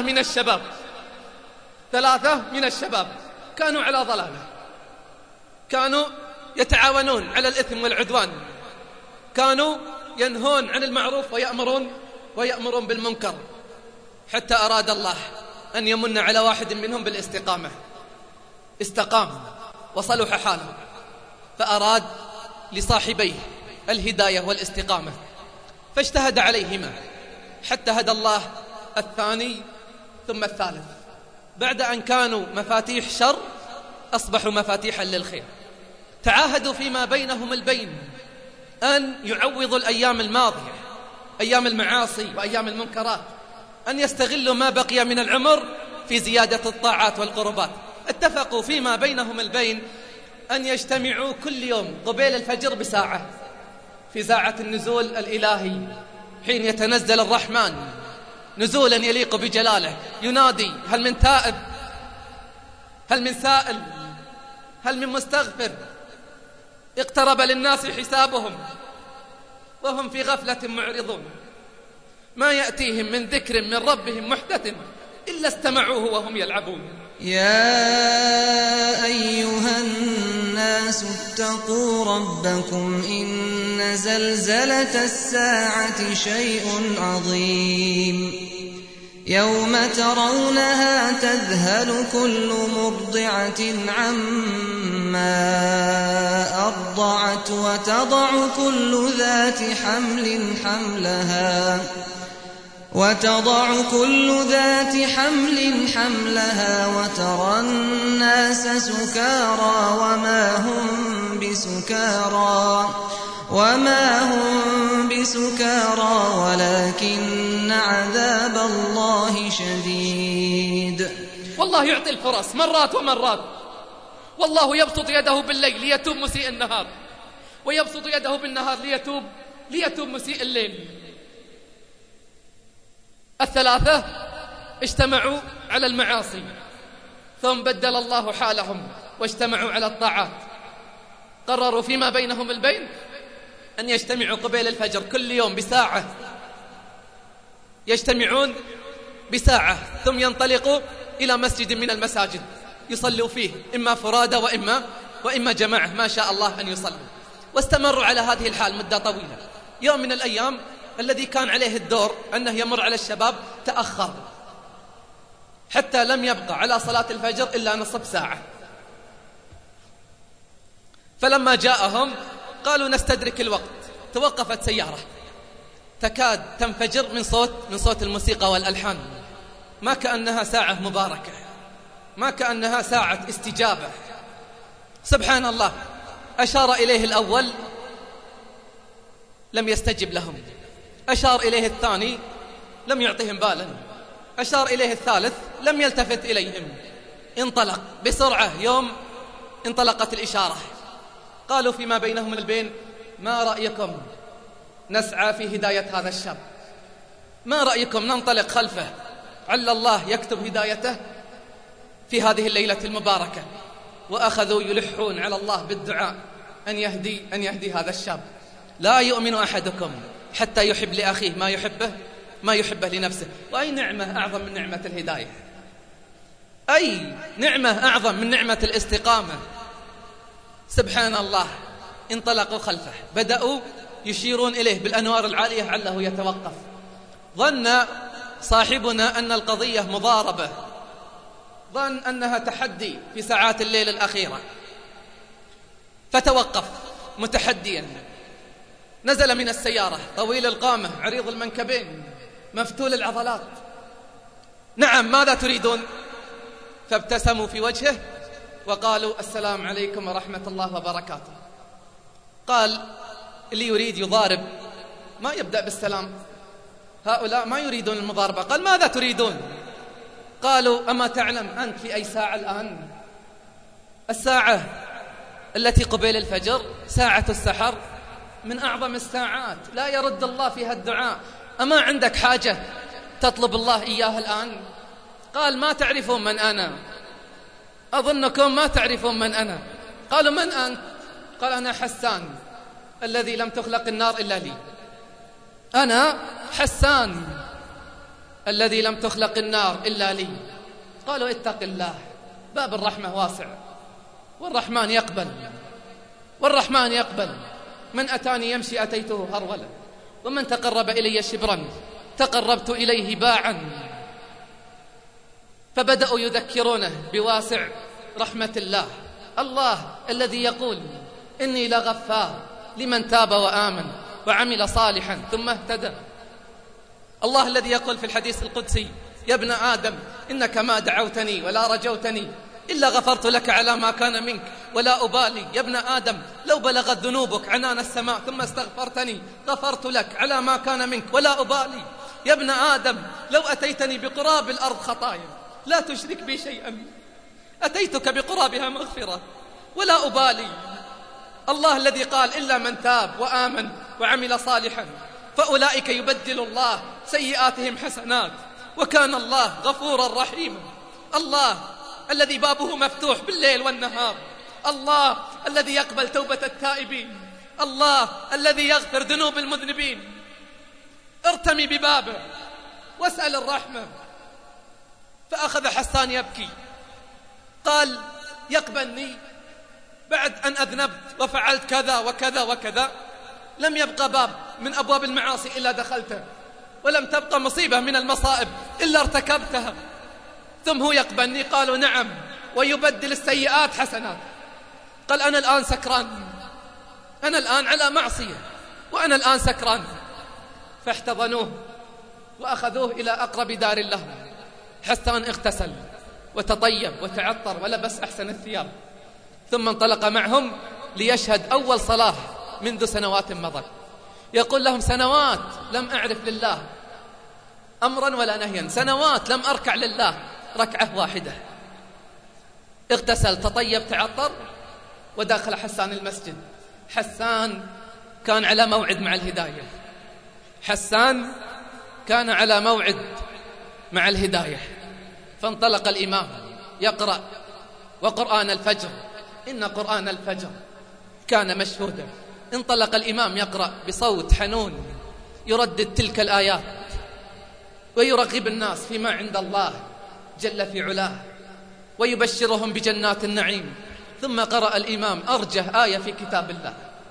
من الشباب كانوا على ضلالة، كانوا يتعاونون على الإثم والعدوان، كانوا ينهون عن المعروف ويأمرون بالمنكر، حتى أراد الله أن يمن على واحد منهم بالاستقامة. استقام وصلح حاله، فأراد لصاحبيه الهداية والاستقامة، فاجتهد عليهما حتى هدى الله الثاني ثم الثالث. بعد أن كانوا مفاتيح شر أصبحوا مفاتيحا للخير. تعاهدوا فيما بينهم البين أن يعوضوا الأيام الماضية، أيام المعاصي وأيام المنكرات، أن يستغلوا ما بقي من العمر في زيادة الطاعات والقربات. اتفقوا فيما بينهم البين أن يجتمعوا كل يوم قبيل الفجر بساعة في ساعة النزول الإلهي، حين يتنزل الرحمن نزولا يليق بجلاله، ينادي: هل من تائب؟ هل من سائل؟ هل من مستغفر؟ اقترب للناس حسابهم وهم في غفلة معرضون، ما يأتيهم من ذكر من ربهم محدث إلا استمعوه وهم يلعبون. يا أيها الناس اتقوا ربكم إن زلزلة الساعة شيء عظيم يوم ترونها تذهل كل مرضعة عما أرضعت وتضع كل ذات حمل حملها وترى الناس سكارى وما هم بسكارى ولكن عذاب الله شديد. والله يعطي الفرص مرات ومرات، والله يبسط يده بالليل ليتوب مسيء النهار، ويبسط يده بالنهار ليتوب مسيء الليل. الثلاثة اجتمعوا على المعاصي ثم بدل الله حالهم واجتمعوا على الطاعات. قرروا فيما بينهم البين أن يجتمعوا قبيل الفجر كل يوم بساعة، يجتمعون بساعة ثم ينطلقوا إلى مسجد من المساجد يصلوا فيه، إما فرادى وإما جماعة ما شاء الله أن يصلوا. واستمروا على هذه الحال مدة طويلة. يوم من الأيام الذي كان عليه الدور أنه يمر على الشباب تأخر، حتى لم يبقى على صلاة الفجر إلا نصف ساعة. فلما جاءهم قالوا نستدرك الوقت. توقفت سيارة تكاد تنفجر من صوت الموسيقى والألحان، ما كأنها ساعة مباركة، ما كأنها ساعة استجابة. سبحان الله، أشار إليه الأول لم يستجب لهم، أشار إليه الثاني لم يعطهم بالا، أشار إليه الثالث لم يلتفت إليهم. انطلق بسرعة. يوم انطلقت الإشارة قالوا فيما بينهم البين: ما رأيكم نسعى في هداية هذا الشاب؟ ما رأيكم ننطلق خلفه عل الله يكتب هدايته في هذه الليلة المباركة؟ وأخذوا يلحون على الله بالدعاء أن يهدي هذا الشاب. لا يؤمن أحدكم حتى يحب لأخيه ما يحبه لنفسه. وأي نعمة أعظم من نعمة الهداية؟ أي نعمة أعظم من نعمة الاستقامة؟ سبحان الله. انطلقوا خلفه، بدأوا يشيرون إليه بالأنوار العالية عله يتوقف. ظن صاحبنا أن القضية مضاربة، ظن أنها تحدي في ساعات الليل الأخيرة، فتوقف متحديا. نزل من السيارة طويل القامة عريض المنكبين مفتول العضلات. نعم، ماذا تريدون؟ فابتسموا في وجهه وقالوا: السلام عليكم ورحمة الله وبركاته. قال: اللي يريد يضارب ما يبدأ بالسلام، هؤلاء ما يريدون المضاربة. قال: ماذا تريدون؟ قالوا: أما تعلم أنت في أي ساعة الآن؟ الساعة التي قبيل الفجر، ساعة السحر، من أعظم الساعات، لا يرد الله فيها الدعاء. أما عندك حاجة تطلب الله إياها الآن؟ قال: ما تعرفون من أنا، أظنكم ما تعرفون من أنا. قالوا: من أنت؟ قال: أنا حسان الذي لم تخلق النار إلا لي. أنا حسان الذي لم تخلق النار إلا لي. قالوا: اتق الله، باب الرحمة واسع، والرحمن يقبل. من أتاني يمشي أتيته هرولا، ومن تقرب إلي شبرا تقربت إليه باعا. فبدأوا يذكرونه بواسع رحمة الله، الله الذي يقول: إني لغفار لمن تاب وآمن وعمل صالحا ثم اهتدى. الله الذي يقول في الحديث القدسي: يا ابن آدم إنك ما دعوتني ولا رجوتني إلا غفرت لك على ما كان منك ولا أبالي. يا ابن آدم لو بلغت ذنوبك عنان السماء ثم استغفرتني غفرت لك على ما كان منك ولا أبالي. يا ابن آدم لو أتيتني بقراب الأرض خطايا لا تشرك بي شيئا أتيتك بقرابها مغفرة ولا أبالي. الله الذي قال: إلا من تاب وآمن وعمل صالحا فأولئك يبدل الله سيئاتهم حسنات وكان الله غفورا رحيما. الله الذي بابه مفتوح بالليل والنهار، الله الذي يقبل توبة التائبين، الله الذي يغفر ذنوب المذنبين. ارتمي ببابه واسأل الرحمة. فأخذ حسان يبكي، قال: يقبلني بعد أن أذنبت وفعلت كذا وكذا وكذا؟ لم يبقى باب من أبواب المعاصي إلا دخلته، ولم تبقى مصيبة من المصائب إلا ارتكبتها، ثم هو يقبلني؟ قالوا: نعم، ويبدل السيئات حسنات. قال: أنا الآن سكران، أنا الآن على معصية، وأنا الآن سكران. فاحتضنوه وأخذوه إلى أقرب دار له. حسان اغتسل وتطيب وتعطر ولبس أحسن الثياب، ثم انطلق معهم ليشهد أول صلاة منذ سنوات مضت. يقول لهم: سنوات لم أعرف لله أمرا ولا نهيا، سنوات لم أركع لله ركعة واحدة. اغتسل تطيب تعطر ودخل حسان المسجد. حسان كان على موعد مع الهداية، حسان كان على موعد مع الهداية. فانطلق الإمام يقرأ، وقرآن الفجر إن قرآن الفجر كان مشهودا. انطلق الإمام يقرأ بصوت حنون يردد تلك الآيات ويرغب الناس فيما عند الله جل في علاه ويبشرهم بجنات النعيم. ثم قرأ الإمام أرجه آية في كتاب الله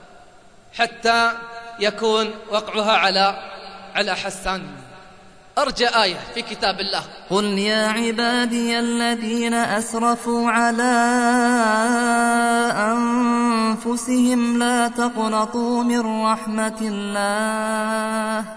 حتى يكون وقعها على حسان. أرجى آية في كتاب الله: قل يا عبادي الذين أسرفوا على أنفسهم لا تقنطوا من رحمة الله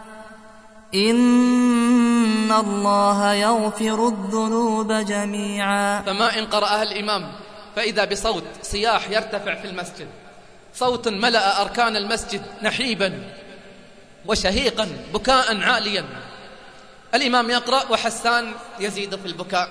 إن الله يغفر الذنوب جميعا. فما إن قرأها الإمام فإذا بصوت صياح يرتفع في المسجد، صوت ملأ أركان المسجد نحيبا وشهيقا بكاء عاليا. الإمام يقرأ وحسان يزيد في البكاء.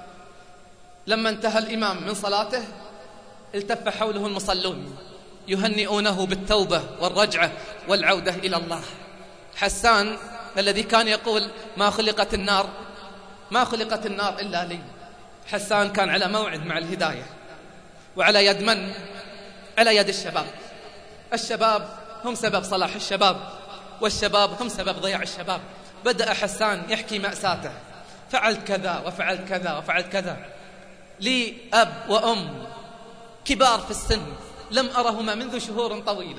لما انتهى الإمام من صلاته التف حوله المصلون يهنئونه بالتوبة والرجعة والعودة إلى الله. حسان الذي كان يقول ما خلقت النار إلا لي، حسان كان على موعد مع الهداية، وعلى يد من؟ على يد الشباب. الشباب هم سبب صلاح الشباب، والشباب هم سبب ضياع الشباب. بدأ حسان يحكي مأساته، فعلت كذا وفعلت كذا وفعلت كذا. لي أب وأم كبار في السن لم أرهما منذ شهور طويلة،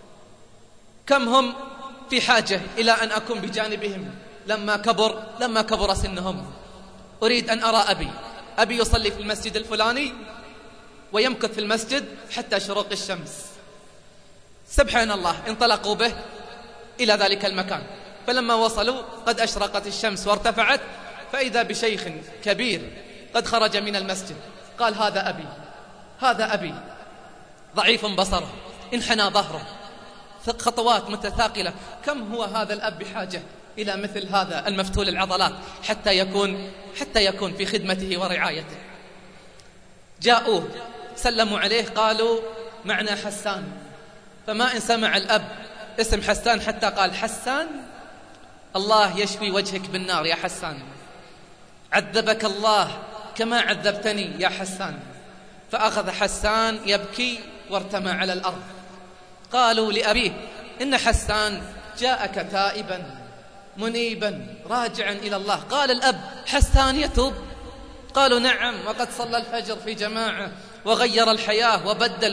كم هم في حاجة إلى أن أكون بجانبهم لما كبر سنهم. أريد أن أرى أبي يصلي في المسجد الفلاني ويمكث في المسجد حتى شروق الشمس. سبحان الله، انطلقوا به إلى ذلك المكان، فلما وصلوا قد أشرقت الشمس وارتفعت، فإذا بشيخ كبير قد خرج من المسجد. قال هذا أبي ضعيف بصره، انحنى ظهره، خطوات متثاقلة. كم هو هذا الأب بحاجة إلى مثل هذا المفتول العضلات حتى يكون في خدمته ورعايته. جاءوه سلموا عليه قالوا معنا حسان. فما إن سمع الأب اسم حسان حتى قال حسان الله يشفي وجهك بالنار يا حسان، عذبك الله كما عذبتني يا حسان. فأخذ حسان يبكي وارتمى على الأرض. قالوا لأبيه إن حسان جاءك تائبا منيبا راجعا إلى الله. قال الأب حسان يتوب؟ قالوا نعم، وقد صلى الفجر في جماعة وغير الحياة وبدل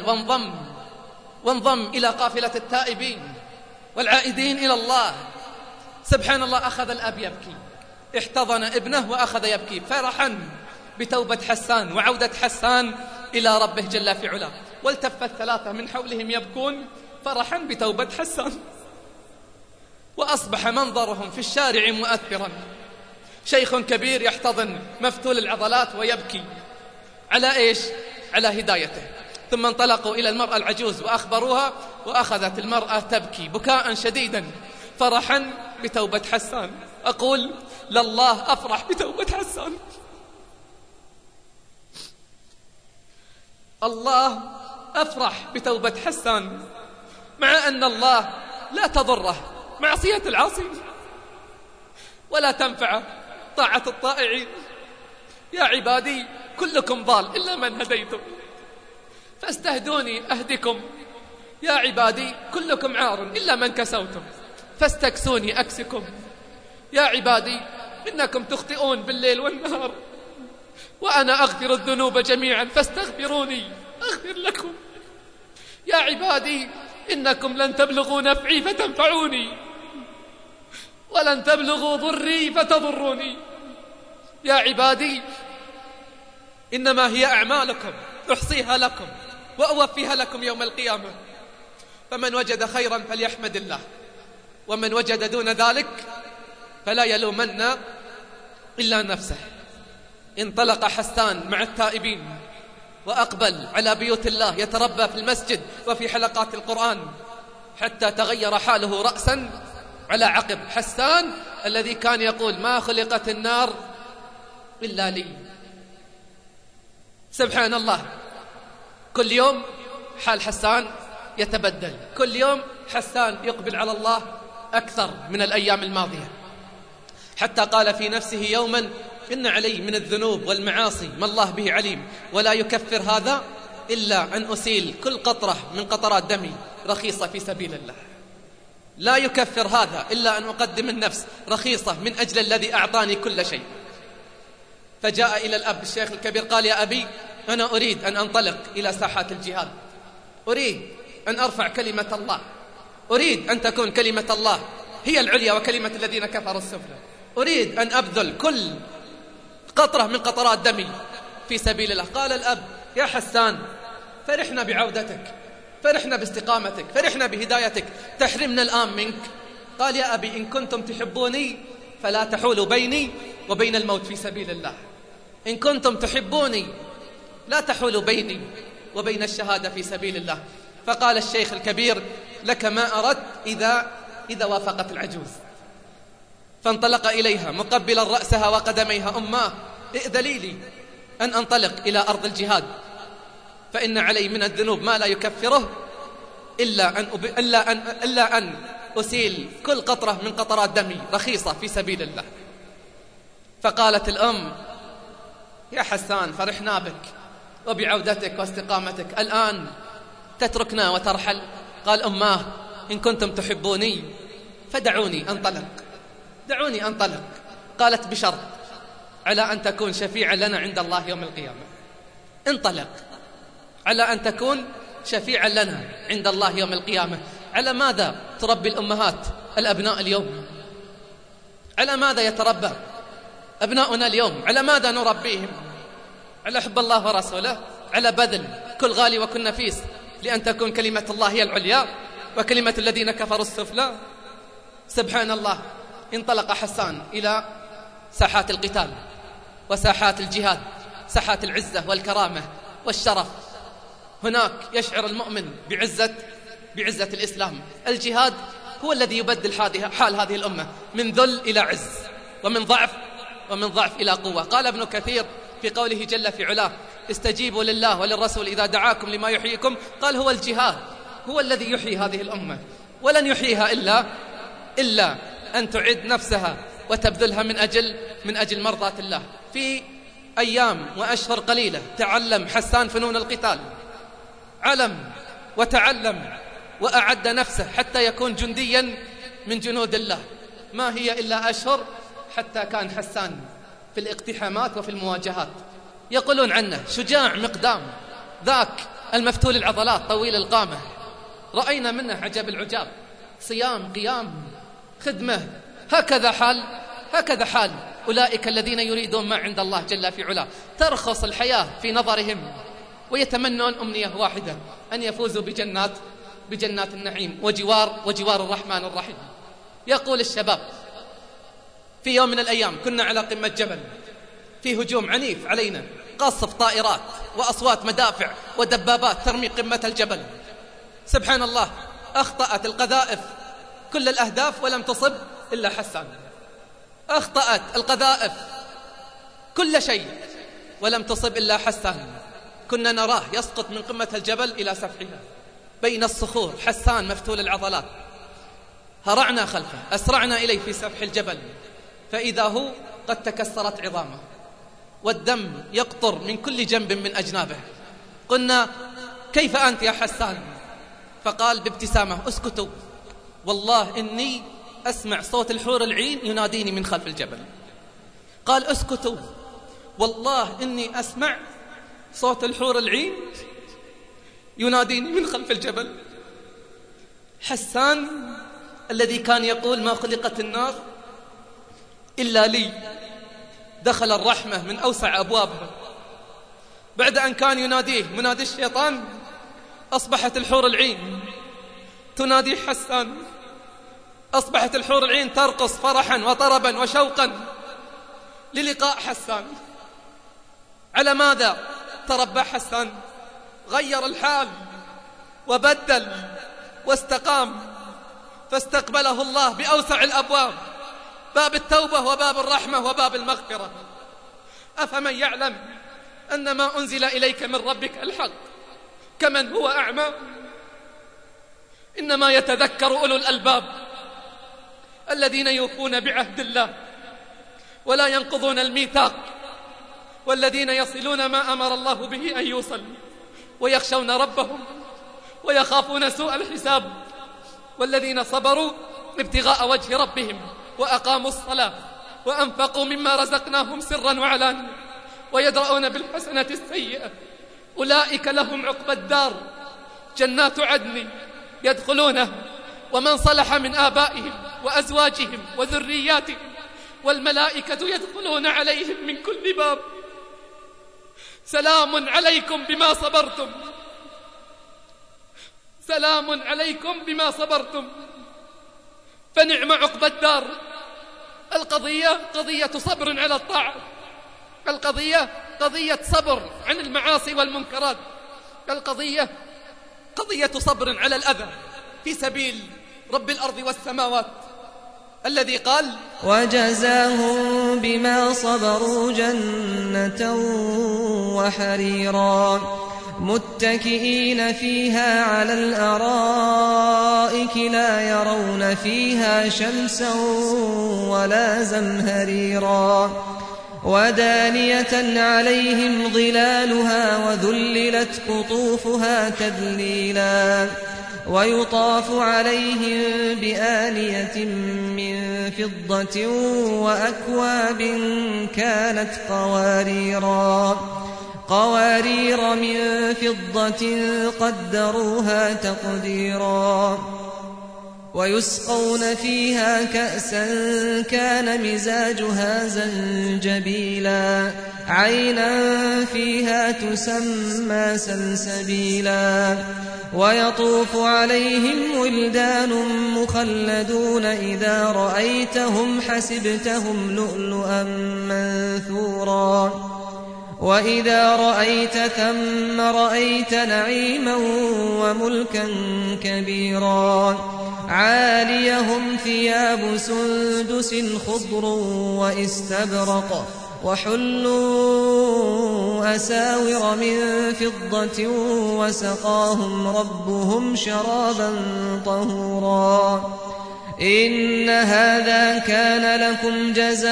وانضم إلى قافلة التائبين والعائدين إلى الله. سبحان الله، أخذ الأب يبكي، احتضن ابنه وأخذ يبكي فرحا بتوبة حسان وعودة حسان إلى ربه جل في علاه. والتف الثلاثة من حولهم يبكون فرحا بتوبة حسان، وأصبح منظرهم في الشارع مؤثرا. شيخ كبير يحتضن مفتول العضلات ويبكي على إيش؟ على هدايته. ثم انطلقوا إلى المرأة العجوز وأخبروها، وأخذت المرأة تبكي بكاء شديدا فرحا بتوبة حسان. أقول لله أفرح بتوبة حسان. الله أفرح بتوبة حسان، مع أن الله لا تضره معصية العاصي ولا تنفع طاعة الطائعين. يا عبادي كلكم ضال إلا من هديتم فاستهدوني أهدكم. يا عبادي كلكم عار إلا من كسوتم فاستكسوني أكسكم. يا عبادي إنكم تخطئون بالليل والنهار وأنا أغفر الذنوب جميعا فاستغفروني أغفر لكم. يا عبادي إنكم لن تبلغوا نفعي فتنفعوني ولن تبلغوا ضري فتضروني. يا عبادي إنما هي أعمالكم أحصيها لكم وأوفيها لكم يوم القيامة. فمن وجد خيرا فليحمد الله، ومن وجد دون ذلك فلا يلومن إلا نفسه. انطلق حسان مع التائبين وأقبل على بيوت الله يتربى في المسجد وفي حلقات القرآن حتى تغير حاله رأسا على عقب. حسان الذي كان يقول ما خلقت النار إلا لي. سبحان الله، كل يوم حال حسان يتبدل، كل يوم حسان يقبل على الله أكثر من الأيام الماضية، حتى قال في نفسه يوما إن علي من الذنوب والمعاصي ما الله به عليم، ولا يكفر هذا إلا أن أسيل كل قطرة من قطرات دمي رخيصة في سبيل الله. لا يكفر هذا إلا أن أقدم النفس رخيصة من أجل الذي أعطاني كل شيء. فجاء إلى الأب الشيخ الكبير قال يا أبي أنا أريد أن أنطلق إلى ساحات الجهاد، أريد أن أرفع كلمة الله، أريد أن تكون كلمة الله هي العليا وكلمة الذين كفروا السفلى، أريد أن أبذل كل قطرة من قطرات دمي في سبيل الله. قال الأب يا حسان فرحنا بعودتك، فرحنا باستقامتك، فرحنا بهدايتك، تحرمنا الآن منك. قال يا أبي إن كنتم تحبوني فلا تحولوا بيني وبين الموت في سبيل الله. إن كنتم تحبوني لا تحولوا بيني وبين الشهادة في سبيل الله. فقال الشيخ الكبير لك ما أردت إذا وافقت العجوز. فانطلق إليها مقبلا رأسها وقدميها: أماه ائذلي لي أن أنطلق إلى أرض الجهاد، فإن علي من الذنوب ما لا يكفره إلا أن أسيل كل قطرة من قطرات دمي رخيصة في سبيل الله. فقالت الأم: يا حسان فرحنا بك وبعودتك واستقامتك، الآن تتركنا وترحل؟ قال: أماه إن كنتم تحبوني فدعوني أنطلق، دعوني أنطلق. قالت: بشرط على أن تكون شفيعا لنا عند الله يوم القيامة. انطلق على أن تكون شفيعا لنا عند الله يوم القيامة. على ماذا تربي الأمهات الأبناء اليوم؟ على ماذا يتربى أبناؤنا اليوم؟ على ماذا نربيهم؟ على حب الله ورسوله، على بذل كل غالي وكل نفيس لأن تكون كلمة الله هي العليا وكلمة الذين كفروا السفلى. سبحان الله. انطلق حسان إلى ساحات القتال وساحات الجهاد، ساحات العزة والكرامة والشرف. هناك يشعر المؤمن بعزة الإسلام. الجهاد هو الذي يبدل حال هذه الأمة من ذل إلى عز، ومن ضعف إلى قوة. قال ابن كثير في قوله جل في علاه: استجيبوا لله وللرسول إذا دعاكم لما يحييكم. قال: هو الجهاد هو الذي يحيي هذه الأمة، ولن يحييها إلا أن تعد نفسها وتبذلها من أجل مرضاة الله. في أيام وأشهر قليلة تعلم حسان فنون القتال، علم وتعلم وأعد نفسه حتى يكون جنديا من جنود الله. ما هي إلا أشهر حتى كان حسان في الاقتحامات وفي المواجهات. يقولون عنه شجاع مقدام، ذاك المفتول العضلات طويل القامة. رأينا منه عجب العجاب، صيام قيام خدمة. هكذا حال أولئك الذين يريدون ما عند الله جل في علاه. ترخص الحياة في نظرهم ويتمنون أمنية واحدة: أن يفوزوا بجنات النعيم وجوار الرحمن الرحيم. يقول الشباب: في يوم من الأيام كنا على قمة جبل، في هجوم عنيف علينا، قصف طائرات وأصوات مدافع ودبابات ترمي قمة الجبل. سبحان الله، أخطأت القذائف كل الأهداف ولم تصب إلا حسان. أخطأت القذائف كل شيء ولم تصب إلا حسان. كنا نراه يسقط من قمة الجبل إلى سفحها بين الصخور. حسان مفتول العضلات. هرعنا خلفه، أسرعنا إليه في سفح الجبل، فإذا هو قد تكسرت عظامه والدم يقطر من كل جنب من أجنابه. قلنا: كيف أنت يا حسان؟ فقال بابتسامة: اسكتوا، والله إني أسمع صوت الحور العين يناديني من خلف الجبل. قال: اسكتوا، والله إني أسمع صوت الحور العين يناديني من خلف الجبل. حسان الذي كان يقول: ما خلقت النار إلا لي، دخل الرحمة من أوسع أبوابها. بعد أن كان يناديه منادي الشيطان، أصبحت الحور العين تنادي حسان. أصبحت الحور العين ترقص فرحا وطربا وشوقا للقاء حسان. على ماذا تربى حسان؟ غير الحال وبدل واستقام، فاستقبله الله بأوسع الأبواب، باب التوبة وباب الرحمة وباب المغفرة. أفمن يعلم أن ما أنزل إليك من ربك الحق كمن هو أعمى؟ إنما يتذكر أولو الألباب الذين يوفون بعهد الله ولا ينقضون الميثاق، والذين يصلون ما أمر الله به أن يوصل، ويخشون ربهم ويخافون سوء الحساب، والذين صبروا ابتغاء وجه ربهم وأقاموا الصلاة وأنفقوا مما رزقناهم سرا وعلانية ويدرؤون بالحسنة السيئة، أولئك لهم عقبى الدار جنات عدن يدخلونها ومن صلح من آبائهم وأزواجهم وذرياتهم والملائكة يدخلون عليهم من كل باب، سلام عليكم بما صبرتم سلام عليكم بما صبرتم فنعم عقبى الدار. القضية قضية صبر على الطاعة، القضية قضية صبر عن المعاصي والمنكرات، القضية قضية صبر على الأذى في سبيل رب الأرض والسماوات الذي قال: وجزاهم بما صبروا جنة وحريرا متكئين فيها على الأرائك لا يرون فيها شمسا ولا زمهريرا ودانية عليهم ظلالها وذللت قطوفها تذليلا ويطاف عليهم بآنية من فضة وأكواب كانت قوارير من فضة قدروها تقديرا ويسقون فيها كأسا كان مزاجها زنجبيلا عينا فيها تسمى سلسبيلا ويطوف عليهم ولدان مخلدون إذا رأيتهم حسبتهم لؤلؤا منثورا وإذا رأيت ثم رأيت نعيما وملكا كبيرا عاليهم ثياب سندس خضر واستبرق وحلوا أساور من فضة وسقاهم ربهم شرابا طهورا إن هذا كان لكم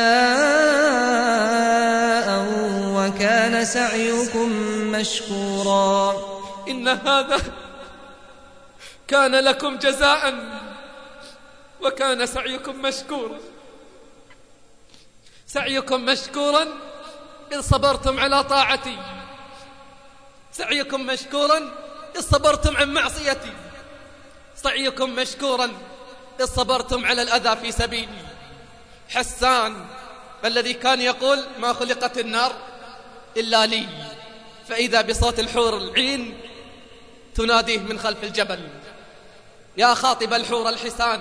جزاء وكان سعيكم مشكورا. إن هذا كان لكم جزاء وكان سعيكم مشكورا. سعيكم مشكورا إذ صبرتم على طاعتي، سعيكم مشكورا إذ صبرتم عن معصيتي، سعيكم مشكورا إذ صبرتم على الأذى في سبيلي. حسان الذي كان يقول: ما خلقت النار إلا لي، فإذا بصوت الحور العين تناديه من خلف الجبل: يا خاطب الحور الحسان،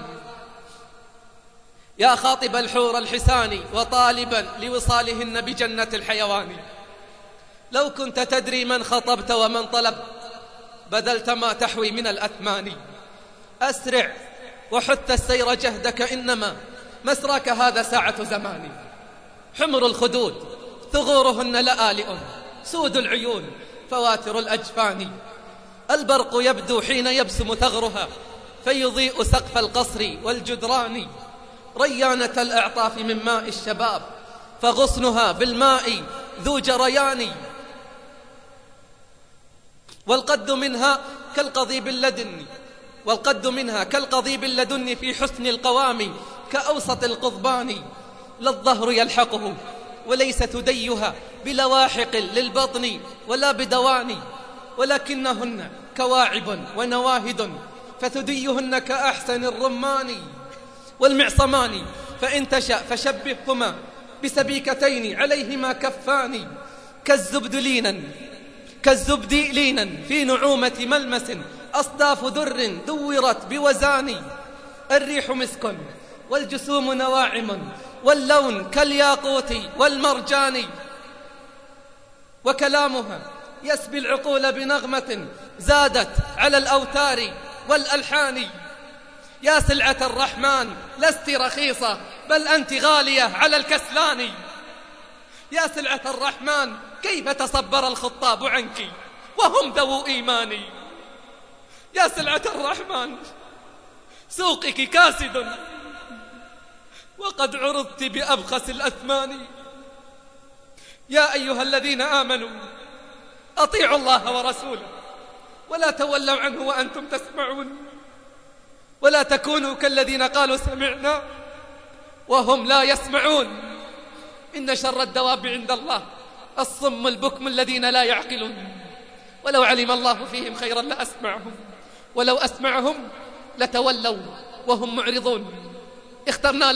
يا خاطب الحور الحسان وطالبا لوصالهن بجنة الحيوان، لو كنت تدري من خطبت ومن طلب بذلت ما تحوي من الأثمان. أسرع وحث السير جهدك إنما مسراك هذا ساعة زمان. حمر الخدود ثغورهن لآلئ سود العيون فواتر الأجفان. البرق يبدو حين يبسم ثغرها فيضيء سقف القصر والجدران. ريانة الأعطاف من ماء الشباب فغصنها بالماء ذو جريان. والقد منها كالقضيب اللدن في حسن القوام كأوسط القضبان. لا الظهر يلحقه وليس تديها بلواحق للبطن ولا بدوان، ولكنهن كواعب ونواهد فتديهن كأحسن الرمان والمعصمان. فإن تشأ فشبههما بسبيكتين عليهما كفان كالزبد لينا في نعومة ملمس أصداف در دورت بوزان. الريح مسك والجسوم نواعم واللون كالياقوت والمرجان. وكلامها يسبي العقول بنغمة زادت على الأوتار والألحان. يا سلعة الرحمن لست رخيصة بل أنت غالية على الكسلان. يا سلعة الرحمن كيف تصبر الخطاب عنك وهم ذو إيمان. يا سلعة الرحمن سوقك كاسد وقد عرضت بأبخس الأثمان. يا أيها الذين آمنوا أطيعوا الله ورسوله ولا تولوا عنه وأنتم تسمعون، ولا تكونوا كالذين قالوا سمعنا وهم لا يسمعون. إن شر الدواب عند الله الصم البكم الذين لا يعقلون. ولو علم الله فيهم خيرا لأسمعهم ولو أسمعهم لتولوا وهم معرضون. اخترنا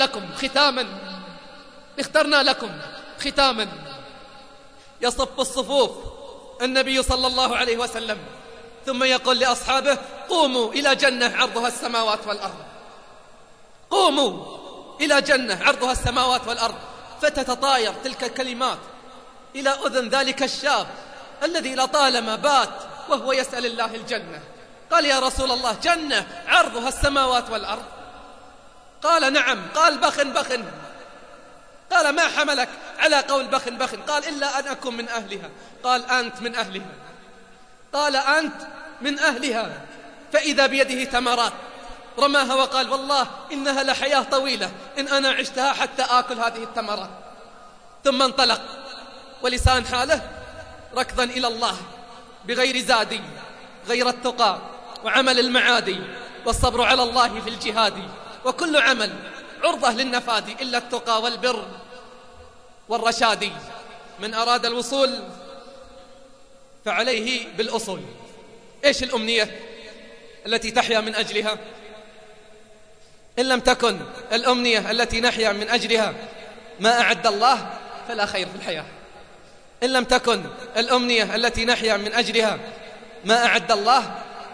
لكم ختاما يصف الصفوف النبي صلى الله عليه وسلم ثم يقول لأصحابه قوموا إلى جنة عرضها السماوات والأرض، قوموا إلى جنة عرضها السماوات والأرض. فتتطاير تلك الكلمات إلى أذن ذلك الشاب الذي لطالما بات وهو يسأل الله الجنة. قال يا رسول الله جنة عرضها السماوات والأرض؟ قال نعم. قال بخن بخن. قال ما حملك على قول بخن بخن؟ قال إلا أن أكون من أهلها. قال أنت من أهلها. قال أنت من أهلها. فإذا بيده تمرات رماها وقال والله إنها لحياة طويلة إن أنا عشتها حتى آكل هذه التمرات. ثم انطلق ولسان حاله ركضا إلى الله بغير زادي غير التقى وعمل المعادي والصبر على الله في الجهاد، وكل عمل عرضة للنفاد إلا التقى والبر والرشاد. من أراد الوصول فعليه بالأصول. إيش الأمنية التي تحيا من أجلها؟ إن لم تكن الأمنية التي نحيا من أجلها ما أعد الله فلا خير في الحياة. إن لم تكن الأمنية التي نحيا من أجلها ما أعد الله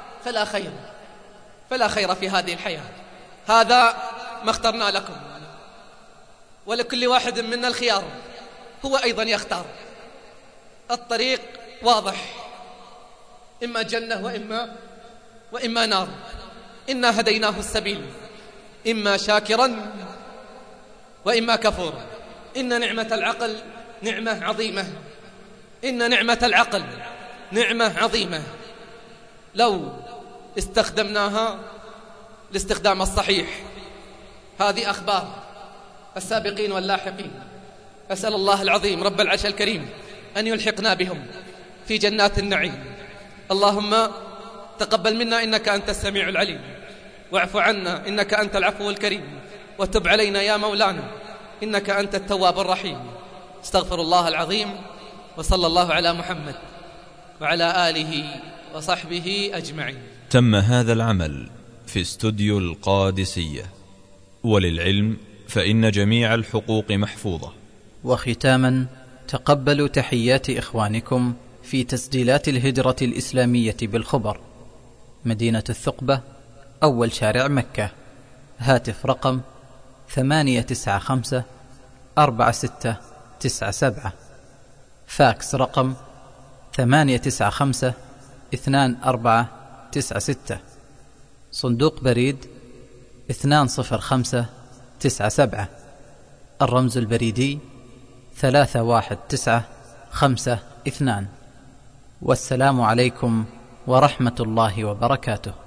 فلا خير في هذه الحياة. هذا ما اخترنا لكم، ولكل واحد منا الخيار، هو أيضا يختار. الطريق واضح، إما جنة وإما نار. إنا هديناه السبيل إما شاكرا وإما كفورا. إن نعمة العقل نعمة عظيمة، إن نعمة العقل نعمة عظيمة لو استخدمناها الاستخدام الصحيح. هذه أخبار السابقين واللاحقين. أسأل الله العظيم رب العرش الكريم أن يلحقنا بهم في جنات النعيم. اللهم تقبل منا إنك أنت السميع العليم، واعف عنا إنك أنت العفو الكريم، وتب علينا يا مولانا إنك أنت التواب الرحيم. استغفر الله العظيم، وصلى الله على محمد وعلى آله وصحبه أجمعين. تم هذا العمل في استوديو القادسية، وللعلم فإن جميع الحقوق محفوظة. وختاما تقبلوا تحيات إخوانكم في تسجيلات الهجرة الإسلامية بالخبر، مدينة الثقبة، أول شارع مكة. هاتف رقم 895-4697. فاكس رقم 895-2496. صندوق بريد 20597. الرمز البريدي 31952. والسلام عليكم ورحمة الله وبركاته.